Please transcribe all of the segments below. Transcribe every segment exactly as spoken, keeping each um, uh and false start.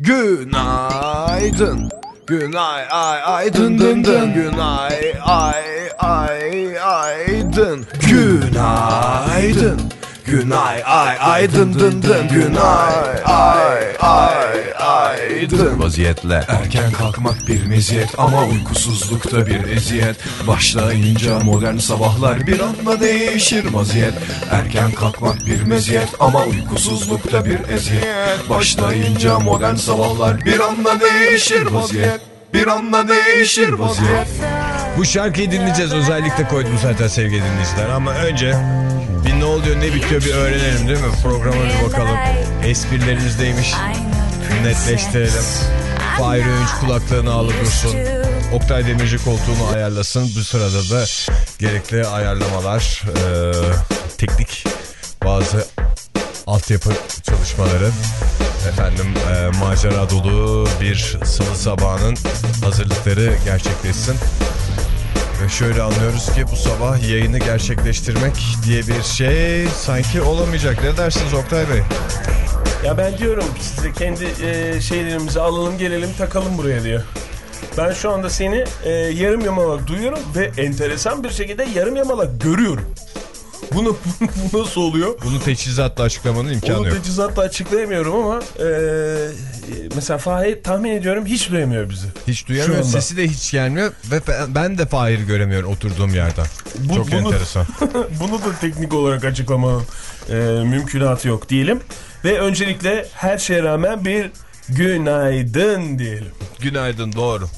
Günaydın. Günay ay ay dın dın dın. Günay ay ay ay dın. Günaydın. Günay ay ay dın dın dın. Günay ay ay ay dın. Vaziyetle erken kalkmak bir meziyet ama uykusuzlukta bir eziyet. Başlayınca modern sabahlar bir anda değişir vaziyet. Erken kalkmak bir meziyet ama uykusuzlukta bir eziyet. Başlayınca modern sabahlar bir anda değişir vaziyet. Bir anda değişir vaziyet. Bu şarkıyı dinleyeceğiz, özellikle koydum zaten sevgili dinleyiciler, ama önce bir ne oluyor ne bitiyor bir öğrenelim değil mi? Programa bir bakalım. Esprilerimiz neymiş? Netleştirelim. Fahir Öğünç kulaklığını alıp dursun. Oktay Demirci koltuğunu ayarlasın. Bu sırada da gerekli ayarlamalar, e, teknik bazı altyapı çalışmaları, efendim e, macera dolu bir salı sabahının hazırlıkları gerçekleşsin. Ve şöyle anlıyoruz ki bu sabah yayını gerçekleştirmek diye bir şey sanki olamayacak. Ne dersiniz Oktay Bey? Ya ben diyorum size kendi e, şeylerimizi alalım gelelim takalım buraya diyor. Ben şu anda seni e, yarım yamalak duyuyorum ve enteresan bir şekilde yarım yamalak görüyorum. Bunu, bu nasıl oluyor? Bunu teçhizatla açıklamanın imkanı Onu yok. Onu teçhizatla açıklayamıyorum ama e, mesela Fahir tahmin ediyorum hiç duyamıyor bizi. Hiç duyamıyor, sesi de hiç gelmiyor ve ben de Fahir'i göremiyorum oturduğum yerden. Bu, Çok bunu, enteresan. Bunu da teknik olarak açıklamanın e, mümkünatı yok diyelim. Ve öncelikle her şeye rağmen bir günaydın diyelim. Günaydın, doğru.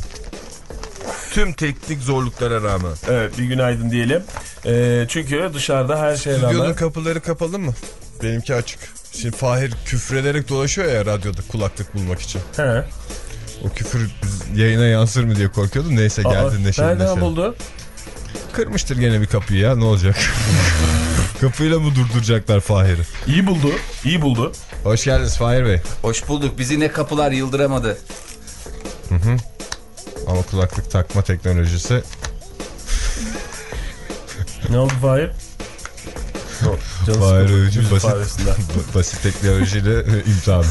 Tüm teknik zorluklara rağmen. Evet, bir günaydın diyelim. E, çünkü dışarıda her şeye rağmen... Stüdyonun kapıları kapalı mı? Benimki açık. Şimdi Fahir küfrederek dolaşıyor ya radyoda kulaklık bulmak için. He. O küfür yayına yansır mı diye korkuyordum. Neyse geldi neşeli nereden neşeli. buldu? Kırmıştır gene bir kapıyı ya, ne olacak? Kapıyla mı durduracaklar Fahir'i? İyi buldu, iyi buldu. Hoş geldiniz Fahir Bey. Hoş bulduk. Bizi ne kapılar yıldıramadı. Hı hı. Ama kulaklık takma teknolojisi. Ne oldu Fahir? Fahir Öğüncü basit, basit teknolojiyle imtihanı.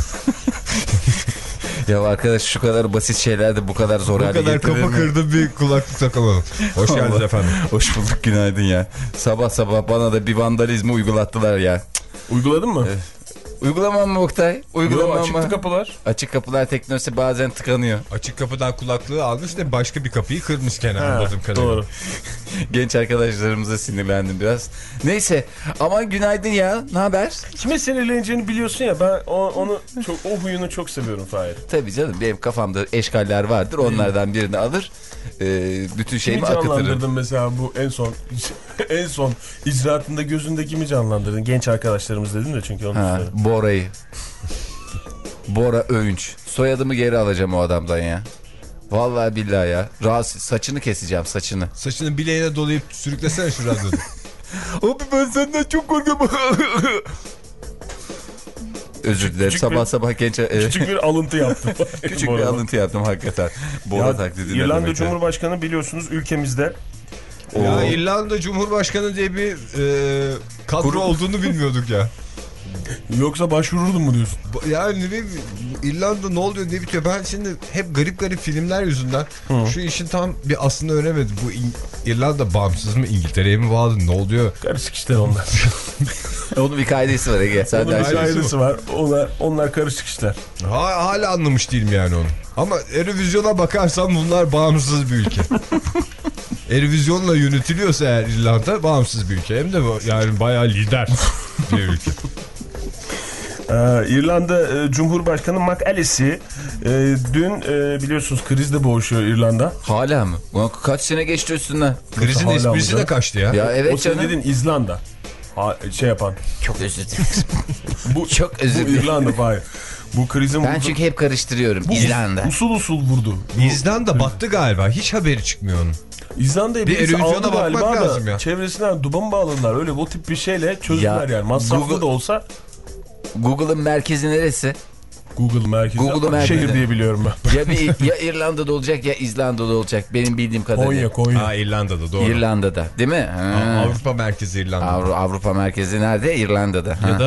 Ya arkadaş şu kadar basit şeylerde bu kadar zor hale getirir mi? Bu kadar kapı kırdım bir kulaklık takamadım. Hoş geldiniz efendim. Hoş bulduk, günaydın ya. Sabah sabah bana da bir vandalizmi uygulattılar ya. Uyguladın mı? Evet. Uygulamam mı Oktay? Uygulamam mı? Açık kapılar. Açık kapılar teknolojisi bazen tıkanıyor. Açık kapıdan kulaklığı almış da başka bir kapıyı kırmış kenara, anladığım kadarıyla. Doğru. Genç arkadaşlarımıza sinirlendim biraz. Neyse, aman günaydın ya, ne haber? Kime sinirleneceğini biliyorsun ya, ben o, onu çok, o huyunu çok seviyorum Fahir. Tabii canım, benim kafamda eşkaller vardır, onlardan birini alır, e, bütün şeyimi kimi akıtırım. canlandırdın mesela bu en son en son icraatında gözünde kimi canlandırdın? Genç arkadaşlarımız dedin de çünkü onu ha, Bora'yı. Bora Öğünç. Soyadımı geri alacağım o adamdan ya. Vallahi billahi ya. Rahatsız, saçını keseceğim, saçını. Saçını bileğine dolayıp sürüklesene şu radyoda. Abi ben senden çok korkuyorum. Özür dilerim. Küçük sabah bir, sabah genç... Küçük bir alıntı yaptım. Küçük bir alıntı yaptım hakikaten. Bora taklidine. İrlanda Cumhurbaşkanı biliyorsunuz ülkemizde. Ya Oo. İrlanda Cumhurbaşkanı diye bir e, kadro Kur... olduğunu bilmiyorduk ya. Yoksa başvururdun mu diyorsun? Yani ne bileyim, İrlanda ne oluyor ne bitiyor, ben şimdi hep garip garip filmler yüzünden Hı. şu işin tam bir aslını öğrenemedim. Bu İrlanda bağımsız mı, İngiltere'ye mi bağlı, ne oluyor? Karışık işte onlar. Onun bir kaidesi var Ege. Onun bir kaidesi var. Onlar, onlar karışık işler. Ha, hala anlamış değilim yani onu. Ama Eurovision'a bakarsam bunlar bağımsız bir ülke. Eurovision'la yönetiliyorsa eğer İrlanda bağımsız bir ülke. Hem de yani bayağı lider bir ülke. Ee, İrlanda e, Cumhurbaşkanı McAllister e, dün e, biliyorsunuz krizle boğuşuyor İrlanda. Hala mı? Kaç sene geçti üstünden? Krizin esprisi de kaçtı ya. Ya evet o canım. O dedin İzlanda. Ha, şey yapan. Çok özür dilerim. bu çok özür dilerim. Bu İrlanda hayır. Bu krizin ben vurdu. Çünkü hep karıştırıyorum. Bu İzlanda. Usul usul vurdu. Bu, İzlanda battı galiba. Hiç haberi çıkmıyor onun. İzlanda'ya birisi aldı galiba da ya. Çevresinden duba mı bağladılar? Öyle bu tip bir şeyle çözdüler ya, yani. Masraflı Google, da olsa. Google'ın merkezi neresi? Google merkezi. Google merkezi. Şehir diye biliyorum ben. Ya, bir, ya İrlanda'da olacak ya İzlanda'da olacak. Benim bildiğim kadarıyla. Konya, Konya. Aa, İrlanda'da doğru. İrlanda'da değil mi? Ha. Avrupa merkezi İrlanda'da. Avru, Avrupa merkezi nerede? İrlanda'da. Ya ha. da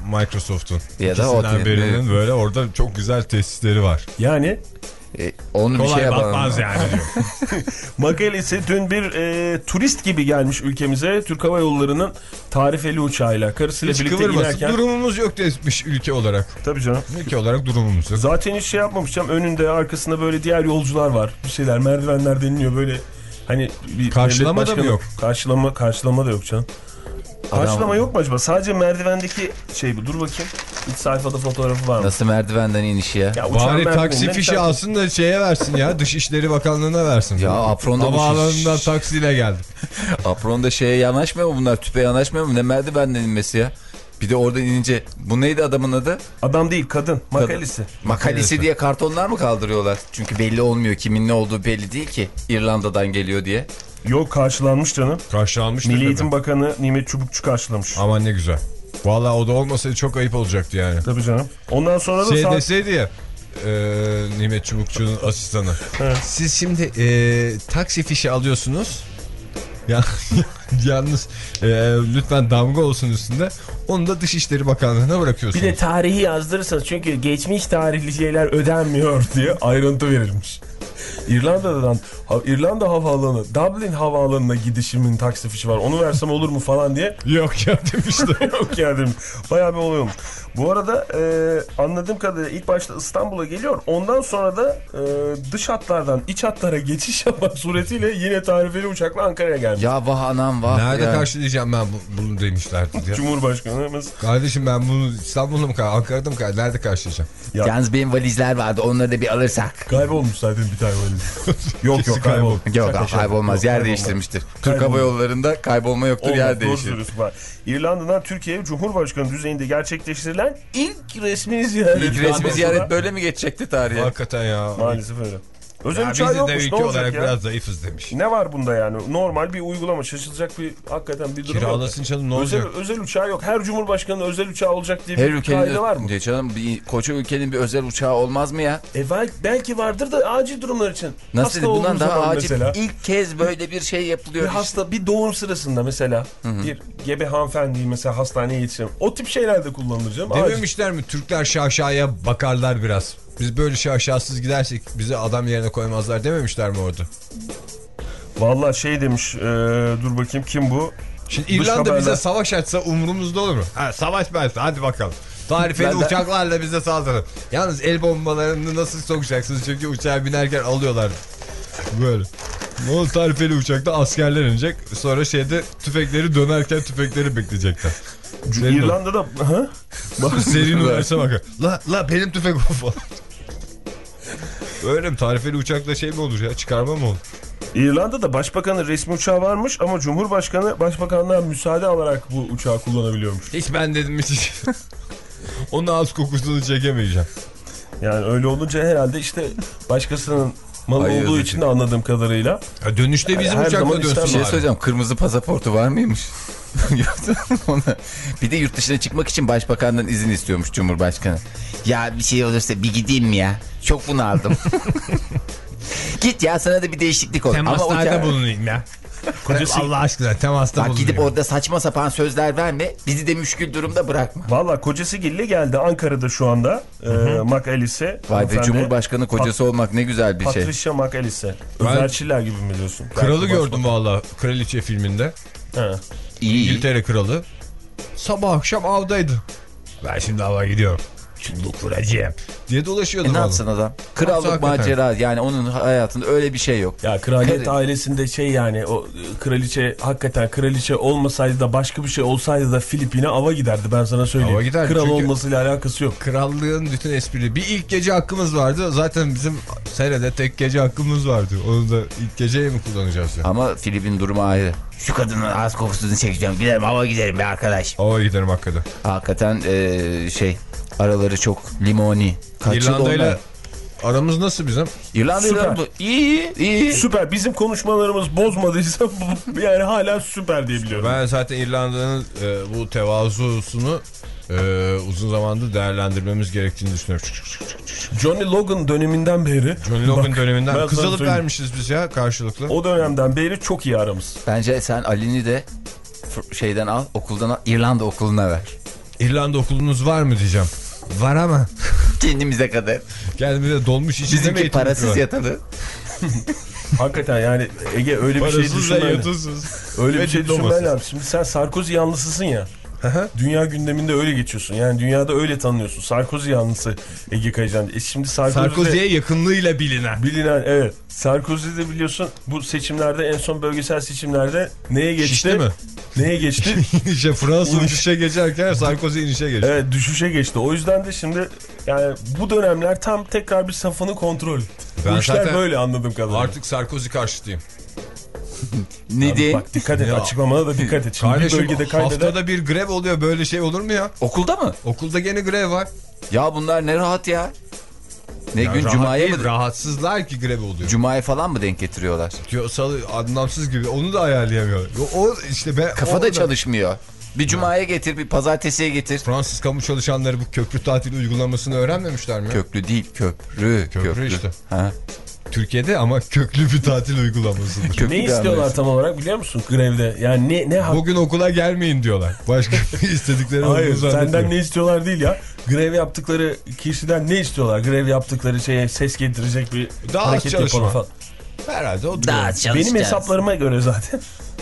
Microsoft'un. Ya da İkisinden o- birinin böyle orada çok güzel tesisleri var. Yani E, onu Kolay bir şey bakmaz yapalım. yani diyor. Makelesi dün bir e, turist gibi gelmiş ülkemize. Türk Hava Yolları'nın tarifeli uçağıyla karısıyla Hiç birlikte kıvırmasın. inerken. Durumumuz yok demiş ülke olarak. Tabii canım. Ülke olarak durumumuz yok. Zaten hiç şey yapmamışım. Önünde arkasında böyle diğer yolcular var. Bir şeyler merdivenler deniliyor böyle. Hani bir Karşılama devlet da mı başkanı- yok? Karşılama karşılama da yok canım. Karşılama Adam- yok mu acaba? Sadece merdivendeki şey bu. Dur bakayım. İlk sayfada fotoğrafı var mı? Nasıl merdivenden inişi ya? Ya uçağın Bari taksi merdiveninden fişi bir tane- alsın da şeye versin ya. Dışişleri Bakanlığı'na versin. Ya apronda bu Havaalanından şiş- taksiyle geldim. Apronda şeye yanaşmıyor mu bunlar? Tüpe yanaşmıyor mu? Ne merdivenden inmesi ya? Bir de oradan inince. Bu neydi adamın adı? Adam değil kadın. Makalisi. Makalisi diye kartonlar mı kaldırıyorlar? Çünkü belli olmuyor. Kimin ne olduğu belli değil ki. İrlanda'dan geliyor diye. Yok karşılanmış canım. Karşılanmış. Milli Eğitim Bakanı Nimet Çubukçu karşılamış. Aman ne güzel. Vallahi o da olmasaydı çok ayıp olacaktı yani. Tabii canım. Ondan sonra da Şey saat... deseydi ya e, Nimet Çubukçu'nun asistanı. Evet. Siz şimdi e, taksi fişi alıyorsunuz. Ya, yalnız e, lütfen damga olsun üstünde. Onu da Dışişleri Bakanlığı'na bırakıyorsunuz. Bir de tarihi yazdırırsanız çünkü geçmiş tarihli şeyler ödenmiyor diye ayrıntı verilmiş. İrlanda'dan ha, İrlanda havaalanı Dublin havaalanına gidişimin taksi fişi var. Onu versem olur mu falan diye. Yok ya demişler. Yok ya dedim. Bayağı bir olay olmuş. Bu arada e, anladığım kadarıyla ilk başta İstanbul'a geliyor. Ondan sonra da e, dış hatlardan iç hatlara geçiş yapmak suretiyle yine tarifeli uçakla Ankara'ya gelmiş. Ya vah anam vah. Nerede ya. karşılayacağım ben bu- bunu demişlerdi diye. Cumhurbaşkanımız. Kardeşim ben bunu İstanbul'da mı kar, Ankara'da mı kar, nerede karşılayacağım? Ya. Yalnız benim valizler vardı. Onları da bir alırsak. Kaybolmuş zaten bir tane valiz. yok yok kaybol. Yok Şaka şaka. kaybolmaz. Yok, Yer kaybolmaz. değiştirmiştir. Türk Kaybolmaz. Hava Yolları'nda kaybolma yoktur. Olmaz, yer doğru değişir. söylüyorsun. Bak, İrlanda'dan Türkiye'ye Cumhurbaşkanı düzeyinde gerçekleştirilen ilk resmi ziyaret. İlk resmi Daha ziyaret sonra- böyle mi geçecekti tarihe? Hakikaten ya. Maalesef öyle. Özel Ya uçağı biz de yokmuş, ülke ne olacak olarak ya? biraz zayıfız demiş. Ne var bunda yani? Normal bir uygulama. Şaşılacak bir hakikaten bir durum Kiralasın yok. canım, ne özel, olacak? özel uçağı yok. Her cumhurbaşkanının özel uçağı olacak diye Her bir ülkenin kaide var mı? Ya canım bir, koca ülkenin bir özel uçağı olmaz mı ya? E belki, belki vardır da acil durumlar için. Nasıl Hasta bundan olduğu daha zaman acil mesela. ilk kez böyle bir şey Bir yapılıyor. işte. hasta bir doğum sırasında mesela bir gebe hanımefendiyi mesela hastaneye yetiştirelim. O tip şeylerde kullanılır canım. Acil. Dememişler mi Türkler şaşaya bakarlar biraz. Biz böyle şaşasız gidersek bizi adam yerine koymazlar dememişler mi orada? Vallahi şey demiş, e, dur bakayım kim bu? Şimdi Dış İrlanda haberler- bize savaş açsa umurumuzda olur mu? Ha, savaş versin hadi bakalım. Tarifeli Ben de- uçaklarla bize saldırın. Yalnız el bombalarını nasıl sokacaksınız? Çünkü uçağa binerken alıyorlar. Böyle. O tarifeli uçakta askerler inecek. Sonra şeyde tüfekleri dönerken tüfekleri bekleyecekler. Senin o- İrlanda'da ha? Bak Seri numarası bakar. La la benim tüfek o falan. Öyle mi? Tarifeli uçakla şey mi olur ya? Çıkarma mı olur? İrlanda'da başbakanın resmi uçağı varmış ama Cumhurbaşkanı başbakanlığa müsaade alarak bu uçağı kullanabiliyormuş. Hiç ben dedim hiç. Onun ağız kokusunu çekemeyeceğim. Yani öyle olunca herhalde işte başkasının malı Hayır, olduğu yazık. için de anladığım kadarıyla. Ya dönüşte bizim Her zaman uçakla dönsün istemem. Bir şey bari. söyleyeceğim. Kırmızı pasaportu var mıymış? Ona- bir de yurt dışına çıkmak için başbakandan izin istiyormuş Cumhurbaşkanı. Ya bir şey olursa bir gideyim mi ya? Çok bunaldım. Git ya sana da bir değişiklik olur. Ama Temaslarda uçağı- bulunayım ya. Allah aşkına temasta Bak bulunayım. gidip orada saçma sapan sözler verme. Bizi de müşkül durumda bırakma. Valla kocası Gille geldi Ankara'da şu anda. E, McAlise. Vay be hanımefendi. Cumhurbaşkanı kocası olmak ne güzel bir şey. Patricia McAlise. Özelçiler gibi mi diyorsun? Kralı Belki gördüm başbakan. valla Kraliçe filminde. He. İyi. İngiltere kralı. Sabah akşam avdaydı. Ben şimdi ava gidiyorum. Çulluk vuracağım diye dolaşıyordu E ne valla. yapsın adam? Krallık hakikaten? macera yani onun hayatında öyle bir şey yok. Ya kraliyet Kar- ailesinde şey yani o e, kraliçe hakikaten kraliçe olmasaydı da başka bir şey olsaydı da Filipin'e ava giderdi ben sana söyleyeyim. Ava giderdi Kral çünkü- olmasıyla alakası yok. Krallığın bütün espri. Bir ilk gece hakkımız vardı. Zaten bizim senede tek gece hakkımız vardı. Onu da ilk geceye mi kullanacağız ya? Ama Filip'in durumu ayrı. Şu kadının ağız kokusunu çekeceğim. Giderim hava giderim be arkadaş. Ava giderim hakikaten. Hakikaten eee, şey araları çok limoni. Kaç yıl İrlanda'yla onlar? aramız nasıl bizim? İrlanda'yla Süper. bu- iyi iyi. Süper. Bizim konuşmalarımız bozmadıysa bu- yani hala süper diye biliyorum. Ben zaten İrlanda'nın e, bu tevazusunu e, uzun zamandır değerlendirmemiz gerektiğini düşünüyorum. Johnny Logan döneminden beri. John Logan Bak, ben döneminden sana kızılıp söyleyeyim. vermişiz biz ya karşılıklı. O dönemden beri çok iyi aramız. Bence sen Ali'ni de f- şeyden al, okuldan al, İrlanda okuluna ver. İrlanda okulunuz var mı diyeceğim. Var ama. Kendimize kadar. Kendimize dolmuş içinde mi Bizimki eğitim parasız yapıyorlar? yatalı. Hakikaten yani Ege öyle bir şey Parasız ve düşünmen. yatılsız. Öyle Ve bir şey diplomasız. düşünmen lazım. Şimdi sen Sarkozy yanlısısın ya. Dünya gündeminde öyle geçiyorsun. Yani dünyada öyle tanınıyorsun. Sarkozy yanlısı Ege Kayacan. E şimdi Sarkozy Sarkozy'ye yakınlığıyla bilinen. bilinen, evet. Sarkozy de biliyorsun bu seçimlerde, en son bölgesel seçimlerde neye geçti? Şişti mi? Neye geçti? İnişe, Fransa inişe geçerken Sarkozy inişe geçti. Evet, düşüşe geçti. O yüzden de şimdi yani bu dönemler tam tekrar bir safını kontrol. Ben Bu işler zaten böyle anladığım kadarıyla. Artık Sarkozy karşıtıyım. Neden? Bak dikkat et, Ya. açıklamana da dikkat et. Şimdi Kardeşim bir bölgede kaybeden... haftada bir grev oluyor, böyle şey olur mu ya? Okulda mı? Okulda gene grev var. Ya bunlar ne rahat ya. Ne Ya gün rahat Cuma'ya değil, mı? rahatsızlar ki grev oluyor. Cuma'ya falan mı denk getiriyorlar? Diyor, salı anlamsız gibi, onu da ayarlayamıyor. O, o işte ben Kafada o da- çalışmıyor. Bir Cuma'ya getir, bir pazartesiye getir. Fransız kamu çalışanları bu köprü tatil uygulamasını öğrenmemişler mi? Köklü değil, köprü. Köprü işte. Ha. Türkiye'de ama köklü bir tatil uygulamasıdır. Köklü Ne bir istiyorlar anlayış. tam olarak biliyor musun grevde? Yani ne ne hak... Bugün okula gelmeyin diyorlar. Başka istedikleri Hayır, olduğunu zannetmiyorum. senden ne istiyorlar değil ya. Grev yaptıkları kişiden ne istiyorlar? Grev yaptıkları şeye ses getirecek bir Daha az hareket yapalım çalışma. falan. Herhalde o Daha durum. çalışacağız. Benim hesaplarıma göre zaten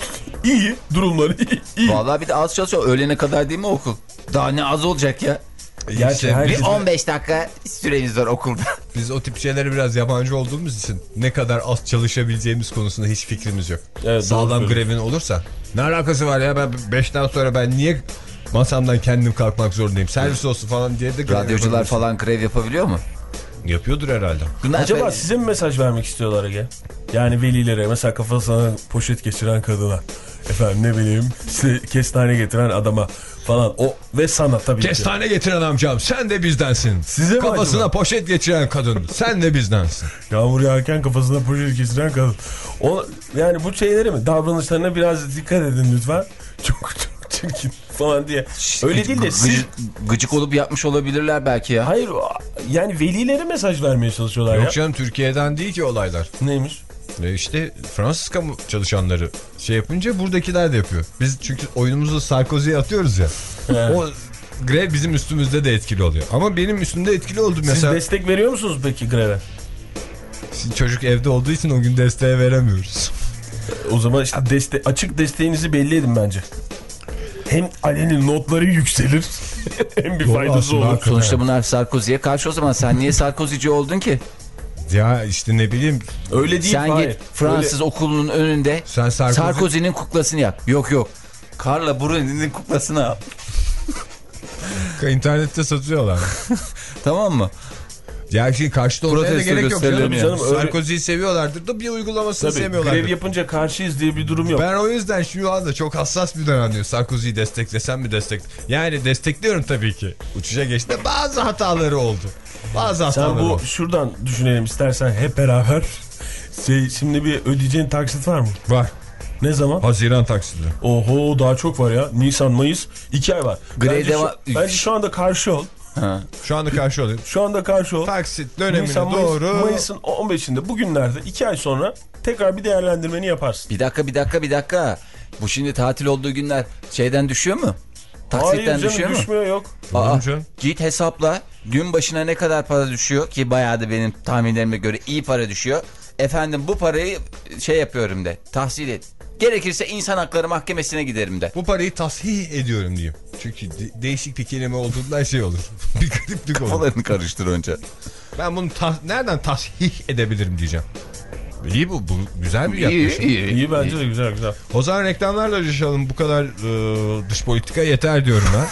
iyi durumları iyi. iyi. Vallahi bir de az çalışıyor. Öğlene kadar değil mi okul? Daha ne az olacak ya? Gerçi İşte herkes- Bir on beş dakika süremiz var okulda. Biz o tip şeylere biraz yabancı olduğumuz için ne kadar az çalışabileceğimiz konusunda hiç fikrimiz yok. Evet, Sağlam doğru grevin olursa. Ne alakası var ya, ben beşten sonra ben niye masamdan kendim kalkmak zorundayım? Servis olsun falan diye de grev Radyocular yapabilirsin. falan grev yapabiliyor mu? Yapıyordur herhalde. Bunlar Acaba böyle- size mi mesaj vermek istiyorlar Ege? Yani velilere, mesela kafasına poşet geçiren kadına, efendim ne bileyim size kestane getiren adama falan, o ve sana tabii ki. Kestane getiren amcam, sen de bizdensin. Size mi Kafasına acaba? poşet geçiren kadın, sen de bizdensin. Yağmur yağarken kafasına poşet geçiren kadın. O, yani bu şeylere mi? Davranışlarına biraz dikkat edin lütfen. Çok çok çirkin falan diye. Öyle değil de siz... Gıcık, gıcık olup yapmış olabilirler belki ya. Hayır, yani velilere mesaj vermeye çalışıyorlar Yok ya. canım, Türkiye'den değil ki olaylar. Neymiş? E işte Fransız kamu çalışanları şey yapınca buradakiler de yapıyor. Biz çünkü oyunumuzu Sarkozy'ye atıyoruz ya. Evet. O grev bizim üstümüzde de etkili oluyor. Ama benim üstümde etkili oldu mesela. Siz destek veriyor musunuz peki greve? Şimdi çocuk evde olduğu için o gün desteğe veremiyoruz. O zaman işte deste açık desteğinizi belli edin bence. Hem Ali'nin notları yükselir hem bir Doğru faydası aslında, olur. hakikaten. Sonuçta bunlar Sarkozy'ye karşı, o zaman sen niye Sarkozy'ci oldun ki? Ya işte ne bileyim. Öyle değil. Sen hayır. git Fransız okulunun önünde Sen Sarkozy- Sarkozy'nin kuklasını yap. Yok yok. Carla Bruni'nin kuklasını yap. İnternette satıyorlar. Tamam mı? Ya şimdi karşıda olmaya da Protesto gerek yok gösterileri canım. mi? Canım, öyle- Sarkozy'yi seviyorlardır da bir uygulamasını Tabii, sevmiyorlardır. grev yapınca karşıyız diye bir durum yok. Ben o yüzden şu anda çok hassas bir dönem diyor. Sarkozy'yi desteklesem mi destek? Yani destekliyorum tabii ki. Uçuşa geçti. Bazı hataları oldu. Bazı hataları Sen bu oldu. şuradan düşünelim istersen hep beraber. Şey, şimdi bir ödeyeceğin taksit var mı? Var. Ne zaman? Haziran taksidi. Oho, daha çok var ya. Nisan, Mayıs, iki ay var. Grev Bence, deva- şu, bence şu anda karşı ol. Ha. Şu anda karşı oluyor. Şu anda karşı ol. Taksit dönemine Nisan, Mayıs, doğru. Mayıs'ın on beşinde bugünlerde iki ay sonra tekrar bir değerlendirmeni yaparsın. Bir dakika bir dakika bir dakika. Bu şimdi tatil olduğu günler şeyden düşüyor mu? Hayır Taksitten canım, düşüyor mu? düşmüyor, yok. Aa, canım. git hesapla. Gün başına ne kadar para düşüyor ki bayağı da benim tahminlerime göre iyi para düşüyor. Efendim bu parayı şey yapıyorum de, tahsil et. Gerekirse insan hakları mahkemesine giderim de. Bu parayı tasih ediyorum diyeyim. Çünkü de- değişik bir kelime olduğundan şey olur. bir gariplik olur. Kafalarını karıştır önce. Ben bunu ta- nereden tasih edebilirim diyeceğim. İyi bu, bu güzel bir İyi yaklaşım. iyi. İyi, bence de güzel güzel. O zaman reklamlarla yaşayalım. Bu kadar e, dış politika yeter diyorum ben.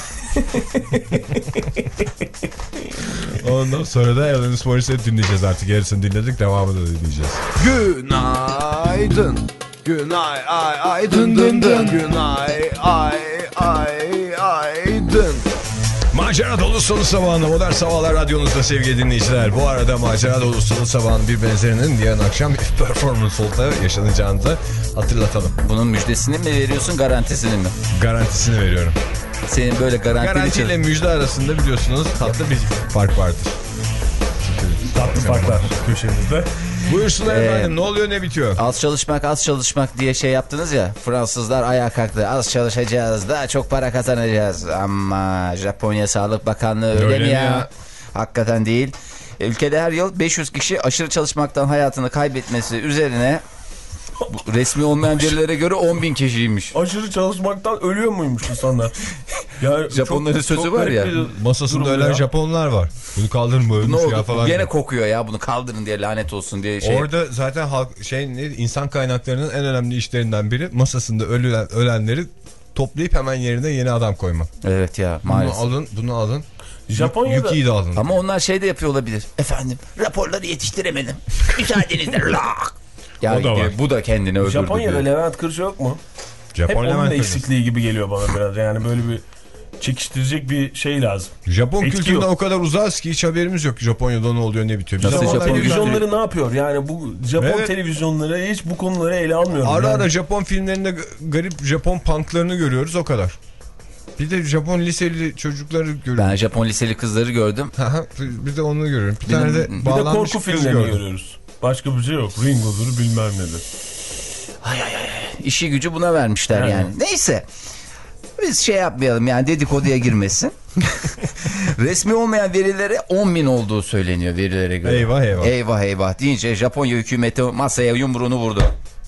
Ondan sonra da Alanis Morissette dinleyeceğiz artık. Yarısını dinledik, devamını da dinleyeceğiz. Günaydın. Günay ay ay dın dın dın. Günay ay ay ay dın. Macera dolu salı sabahında Modern Sabahlar Radyonuzda sevgili dinleyiciler. Bu arada macera dolu salı sabahının bir benzerinin yarın akşam bir performans olta yaşanacağını da hatırlatalım. Bunun müjdesini mi veriyorsun, garantisini mi? Garantisini veriyorum. Senin böyle garantili Garantiyle çalış- müjde arasında biliyorsunuz tatlı bir fark vardır. Çünkü Tatlı farklar köşemizde. Buyursunlar Ee, efendim, ne oluyor ne bitiyor? Az çalışmak az çalışmak diye şey yaptınız ya. Fransızlar ayağa kalktı. Az çalışacağız, daha çok para kazanacağız. Ama Japonya Sağlık Bakanlığı öyle, Öyle mi mi ya? ya? Hakikaten değil. Ülkede her yıl beş yüz kişi aşırı çalışmaktan hayatını kaybetmesi üzerine bu resmi olmayan verilere göre on bin kişiymiş. Aşırı çalışmaktan ölüyor muymuş insanlar? Ya Japonların çok- sözü çok var ya, garip bir Masasında durum ölen ya. Japonlar var. Bunu kaldırın mı Ne ölmüş ya oldu? falan. Gene diye. kokuyor ya, bunu kaldırın diye, lanet olsun diye şey. Orada zaten halk şey ne, insan kaynaklarının en önemli işlerinden biri masasında ölen, ölenleri toplayıp hemen yerine yeni adam koymak. Evet ya, Bunu maalesef. alın, bunu alın. Japonya'da- Yük iyi de alın. Ama onlar şey de yapıyor olabilir. Efendim, raporları yetiştiremedim. Müsaadenizle. Lak! Ya O da var. bu da kendini öldürdü. Japonya'da diyor. Levent Kırcı yok mu? Japon Hep onun Levent da Kırcı. eksikliği gibi geliyor bana biraz. Yani böyle bir çekiştirecek bir şey lazım. Japon Etki kültüründen yok. o kadar uzağız ki hiç haberimiz yok Japonya'da ne oluyor ne bitiyor. Biz Nasıl zamanlar Japon geliyoruz. Televizyonları ne yapıyor? Yani bu Japon Evet. televizyonları hiç bu konuları ele almıyor. Ara yani. ara Japon filmlerinde g- garip Japon punklarını görüyoruz, o kadar. Bir de Japon liseli çocukları görüyoruz. Ben Japon liseli kızları gördüm. Bir de onu görüyorum. Bir, Bir de- tane de bir de Bir de bağlanmış korku kız filmlerini gördüm. görüyoruz. Başka bir şey yok. Ringo'dur bilmem nedir. İşi gücü buna vermişler yani. Yani. Neyse. Biz şey yapmayalım yani, dedikoduya girmesin. Resmi olmayan verilere on bin olduğu söyleniyor verilere göre. Eyvah eyvah. Eyvah eyvah deyince Japonya hükümeti masaya yumruğunu vurdu.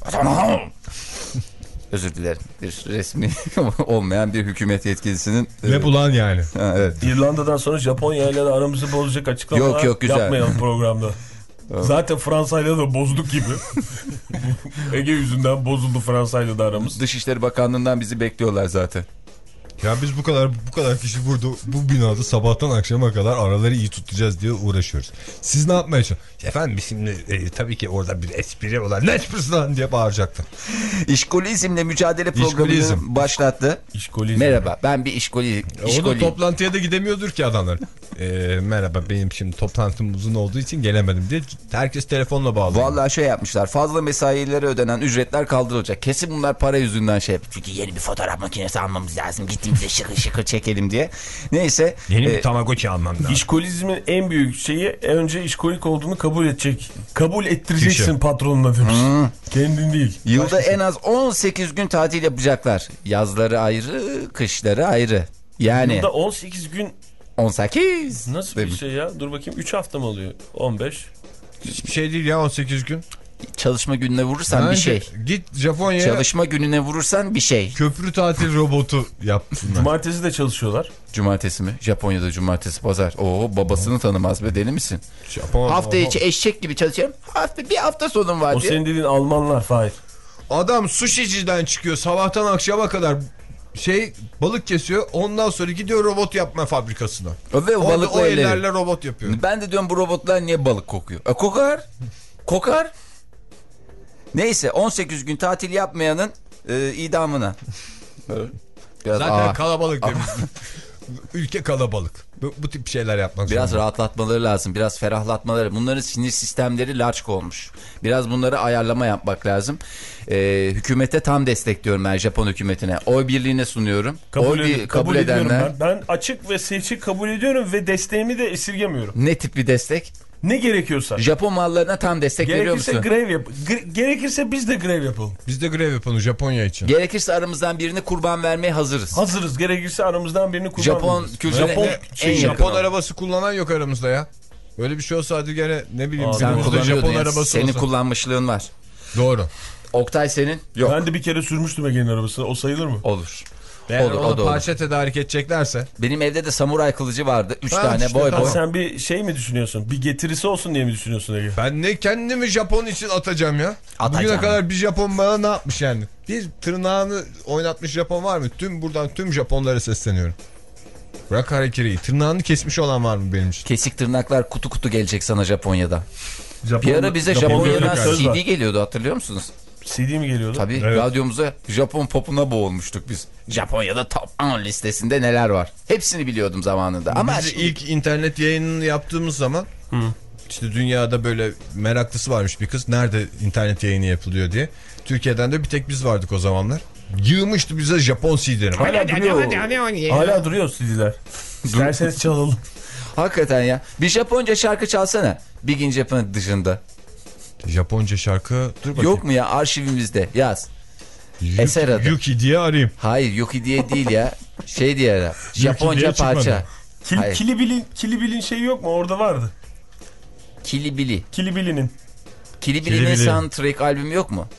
Özür dilerim. Bir resmi olmayan bir hükümet yetkilisinin. Ne bulan yani. Ha, evet. İrlanda'dan sonra Japonya ile de aramızı bozacak açıklamalar Yok, yok, güzel. yapmayalım programda. Zaten Fransa'yla da bozduk gibi. Ege yüzünden bozuldu Fransa'yla da aramız. Dışişleri Bakanlığı'ndan bizi bekliyorlar zaten. Ya biz bu kadar bu kadar kişi burada bu binada sabahtan akşama kadar araları iyi tutacağız diye uğraşıyoruz. Siz ne yapmaya çalışıyorsunuz? Efendim şimdi e, tabii ki orada bir espri olan, ne esprisi lan diye bağıracaktım. İşkolizmle mücadele programını İşkolizm. başlattı. İşkolizm. Merhaba, ben bir işkoli, O da işkoliyim. toplantıya da gidemiyordur ki adamlar. E, merhaba, benim şimdi toplantım uzun olduğu için gelemedim diye herkes telefonla bağlı. Vallahi şey yapmışlar, fazla mesailere ödenen ücretler kaldırılacak. Kesin bunlar para yüzünden şey yapıyor. Çünkü yeni bir fotoğraf makinesi almamız lazım. Gittiğimizde şıkır şıkır çekelim diye. Neyse. Yeni e, bir Tamagotchi almam lazım. İşkolizmin en büyük şeyi önce işkolik olduğunu kabul edecek. Kabul ettireceksin Kişi. patronuna demiş. Hmm. Kendin değil. Yılda en az on sekiz gün tatil yapacaklar. Yazları ayrı, kışları ayrı. Yani Burada on sekiz gün on sekiz. nasıl bir şey ya? Dur bakayım, üç hafta mı oluyor? on beş. Hiçbir şey değil ya on sekiz gün. Çalışma gününe vurursan bir Bence şey. Git Japonya'ya Çalışma gününe vurursan bir şey. köprü tatil robotu yapsınlar. Cumartesi de çalışıyorlar. Cumartesi mi? Japonya'da cumartesi pazar. Oo, babasını tanımaz be, deli misin? Japon, Hafta içi eşek gibi çalışıyorum. Hafta, bir hafta sonum var O diye. senin dediğin Almanlar Fahir. Adam sushi'ciden çıkıyor sabahtan akşama kadar şey balık kesiyor, ondan sonra gidiyor robot yapma fabrikasına. Ve o Orada balıkla o elleri. ellerle robot yapıyor. Ben de diyorum, bu robotlar niye balık kokuyor? E, kokar. Kokar. Neyse, on sekiz gün tatil yapmayanın e, idamına. Biraz, Zaten aa, kalabalık demiş. Ülke kalabalık. Bu, bu tip şeyler yapmak biraz zorunda. rahatlatmaları lazım. Biraz ferahlatmaları. Bunların sinir sistemleri larçk olmuş. Biraz bunları ayarlama yapmak lazım. E, hükümete tam destekliyorum ben, Japon hükümetine. Oy birliğine sunuyorum. Kabul, Oy ed- bir- kabul, kabul ediyorum edenler. ben. Ben açık ve seçik kabul ediyorum ve desteğimi de esirgemiyorum. Ne tip bir destek? Ne gerekiyorsa. Japon mallarına tam destek veriyor Gerekirse musun? grev yap. Gre- gerekirse biz de grev yapalım. Biz de grev yapalım Japonya için. Gerekirse aramızdan birini kurban vermeye hazırız. Hazırız. Gerekirse aramızdan birini kullanırız. Japon kültürüne Japon, en şey, yakın Japon olan. arabası kullanan yok aramızda ya. Böyle bir şey olsa hadi gene ne bileyim Aa, Sen günümüzde kullanıyordun Japon ya. arabası Senin olsa. kullanmışlığın var. Doğru. Oktay senin? Yok. Ben de bir kere sürmüştüm Ege'nin arabasını. O sayılır mı? Olur. Eğer Olur, o ona da olur. parça tedarik edeceklerse. Benim evde de samuray kılıcı vardı. Üç Ha, tane işte boy tamam. boy. Sen bir şey mi düşünüyorsun? Bir getirisi olsun diye mi düşünüyorsun Ege? Ben ne kendimi Japon için atacağım ya. Atacağım. Bugüne kadar bir Japon bana ne yapmış yani? Bir tırnağını oynatmış Japon var mı? Tüm buradan tüm Japonlara sesleniyorum. Bırak harekiri. Tırnağını kesmiş olan var mı benim için? Kesik tırnaklar kutu kutu gelecek sana Japonya'da. Japon, Bir ara bize Japonya'da Japonya'dan söz C var. D geliyordu, hatırlıyor musunuz? C D mi geliyordu? Tabii Evet. radyomuza Japon popuna boğulmuştuk biz. Japonya'da top on listesinde neler var? Hepsini biliyordum zamanında. Ama Biz şimdi- ilk internet yayınını yaptığımız zaman Hı. işte dünyada böyle meraklısı varmış bir kız. Nerede internet yayını yapılıyor diye. Türkiye'den de bir tek biz vardık o zamanlar. Yığmıştı bize Japon C D'leri. Hala duruyor. Hala duruyor C D'ler. İsterseniz çalalım. Hakikaten ya. Bir Japonca şarkı çalsana. Big in Japan dışında. Japonca şarkı dur bakayım. Yok mu ya arşivimizde? Yaz. Yuki, Eser adı. Yuki diye arayayım. Hayır Yuki diye değil ya. Şey diye ara. Japonca diye parça. çıkmadı. Kil, Hayır. Kilibil'in Kilibil'in şeyi yok mu? Orada vardı. Kilibili. Kilibil'in. Kilibili'nin Kilibili. soundtrack albümü yok mu?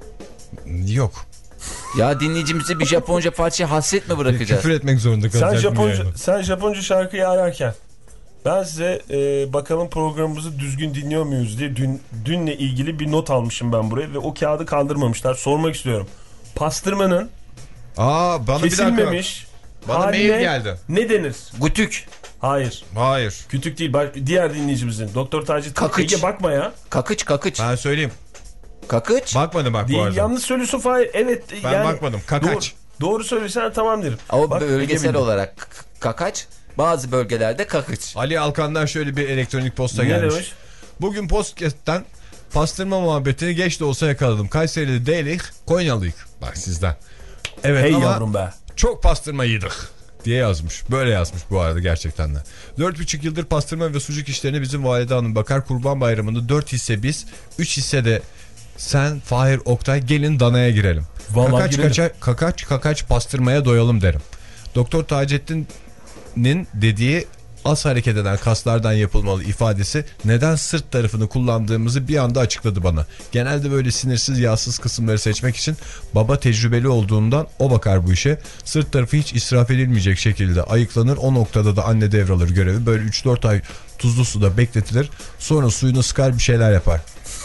Yok. Ya dinleyicimize bir Japonca parçaya hasret mi bırakacağız? Küfür etmek zorunda Sen kalacak Japonca, mı sen Japonca şarkıyı ararken ben size e, bakalım programımızı düzgün dinliyor muyuz diye dün, dünle ilgili bir not almışım ben buraya ve o kağıdı kaldırmamışlar. Sormak istiyorum. Pastırmanın Aa bana bir dakika. kesilmemiş Bana haline mail geldi. ne denir? Gutük. Hayır. Hayır. Kütük değil. Bak, diğer dinleyicimizin. Doktor Taci. Kakıç. Ege bakma ya. Kakıç kakıç. Ben söyleyeyim. Kakıç. Bakmadım bak bu Değil. arada. Yanlış söylüyorsun Fahir. Evet. Ben yani, bakmadım. Kakaç. Doğru, doğru söylesen tamam derim. O Bak, bölgesel Ege bildi. olarak k- kakaç. Bazı bölgelerde kakıç. Ali Alkan'dan şöyle bir elektronik posta Ne gelmiş. demiş? Bugün podcast'ten pastırma muhabbetini geç de olsa yakaladım. Kayseri'de değilik, Konyalıyık. Bak sizden. Evet Hey ama yavrum be. çok pastırma yedik diye yazmış. Böyle yazmış bu arada gerçekten de. Dört buçuk yıldır pastırma ve sucuk işlerine bizim valide hanım bakar. Kurban bayramında dört hisse biz, üç hisse de sen, Fahir, Oktay gelin danaya girelim. Vallahi Kakaç, girelim. kaça, kakaç kakaç pastırmaya doyalım derim. Doktor Taceddin'in dediği az hareket eden kaslardan yapılmalı ifadesi neden sırt tarafını kullandığımızı bir anda açıkladı bana. Genelde böyle sinirsiz yağsız kısımları seçmek için baba tecrübeli olduğundan o bakar bu işe. Sırt tarafı hiç israf edilmeyecek şekilde ayıklanır. O noktada da anne devralır görevi. Böyle üç dört ay tuzlu suda bekletilir. Sonra suyunu sıkar bir şeyler yapar.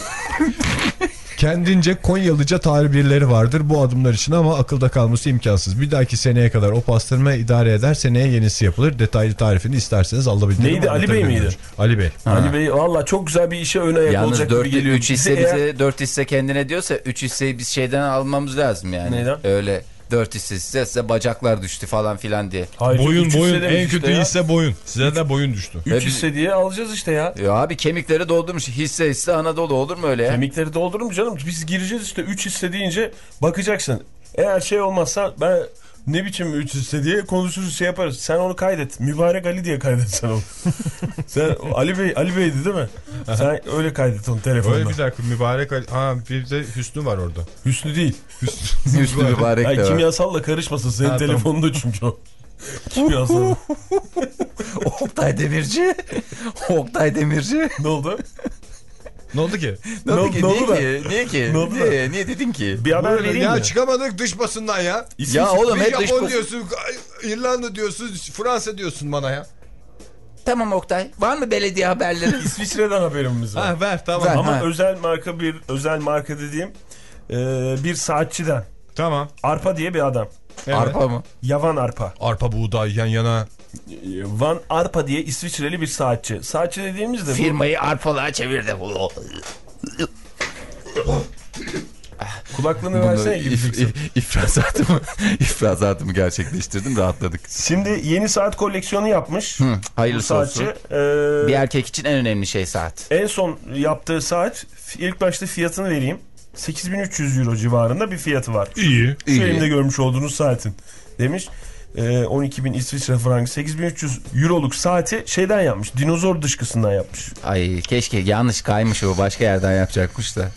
Kendince Konyalıca tabirleri vardır bu adımlar için ama akılda kalması imkansız. Bir dahaki seneye kadar o pastırma idare eder, seneye yenisi yapılır. Detaylı tarifini isterseniz alabilirim. Neydi, Ali Bey miydi? Ali Bey. Ha. Ali Bey valla çok güzel bir işe ön ayak Yalnız olacak dört, gibi geliyor. üç hisse Bize bize, eğer- dört hisse kendine diyorsa üç hisseyi biz şeyden almamız lazım yani. Neyden? Öyle dört hisse size, size bacaklar düştü falan filan diye. Hayır, Boyun üç boyun hisse demiş en işte kötü ya. hisse boyun. Size de boyun düştü. Üç Ve biz- hisse diye alacağız işte ya. Ya abi kemikleri doldurmuş hisse hisse Anadolu olur mu öyle ya? Kemikleri doldurur mu canım? Biz gireceğiz işte üç hisse deyince bakacaksın. Eğer şey olmazsa ben ne biçim üç hisse diye konuşuruz şey yaparız. Sen onu kaydet. Mübarek Ali diye kaydet sen onu. Sen Ali Bey Ali Bey'di değil mi? Sen öyle kaydet onu telefonla. Öyle bir dakika mübarek Ali. Ha bir de Hüsnü var orada. Hüsnü değil. Üstü mübarek Yani de var. kimyasalla karışmasın. Senin Ha, telefonunda çünkü o. Kimyasal. Oktay Demirci. Oktay Demirci. Ne oldu? Ne oldu ki? Ne oldu Ne- ki? ne Niye oldu da? ki? Niye ki? Ne oldu da? Niye, niye dedin ki? Bir haber Böyle vereyim ya mi? çıkamadık dış basından ya. Ya oğlum Bir hep dış Japon bas- diyorsun, İrlanda diyorsun, Fransa diyorsun bana ya. Tamam Oktay. Var mı belediye haberleri? İsviçre'den haberimiz var. Ha ver tamam. Ver. Ama Ha. özel marka bir özel marka dediğim e, bir saatçiden. Tamam. Arpa diye bir adam. Evet. Arpa mı? Yavan Arpa. Arpa buğday yan yana. Van Arpa diye İsviçreli bir saatçi. Saatçi dediğimizde bu Firmayı arpalığa çevirdi. kulaklığını Bunu versene if, gideceksin. if, ifrazatımı, ifrazatımı gerçekleştirdim, rahatladık. Şimdi yeni saat koleksiyonu yapmış. Hı, Bu hayırlısı saatçi. olsun. E, Bir erkek için en önemli şey saat. en son yaptığı saat ilk başta fiyatını vereyim. sekiz bin üç yüz euro civarında bir fiyatı var. İyi. Şu İyi. elimde görmüş olduğunuz saatin. Demiş e, on iki bin İsviçre frangı sekiz bin üç yüz euroluk saati şeyden yapmış. Dinozor dışkısından yapmış. Ay keşke yanlış kaymış o başka yerden yapacakmış da.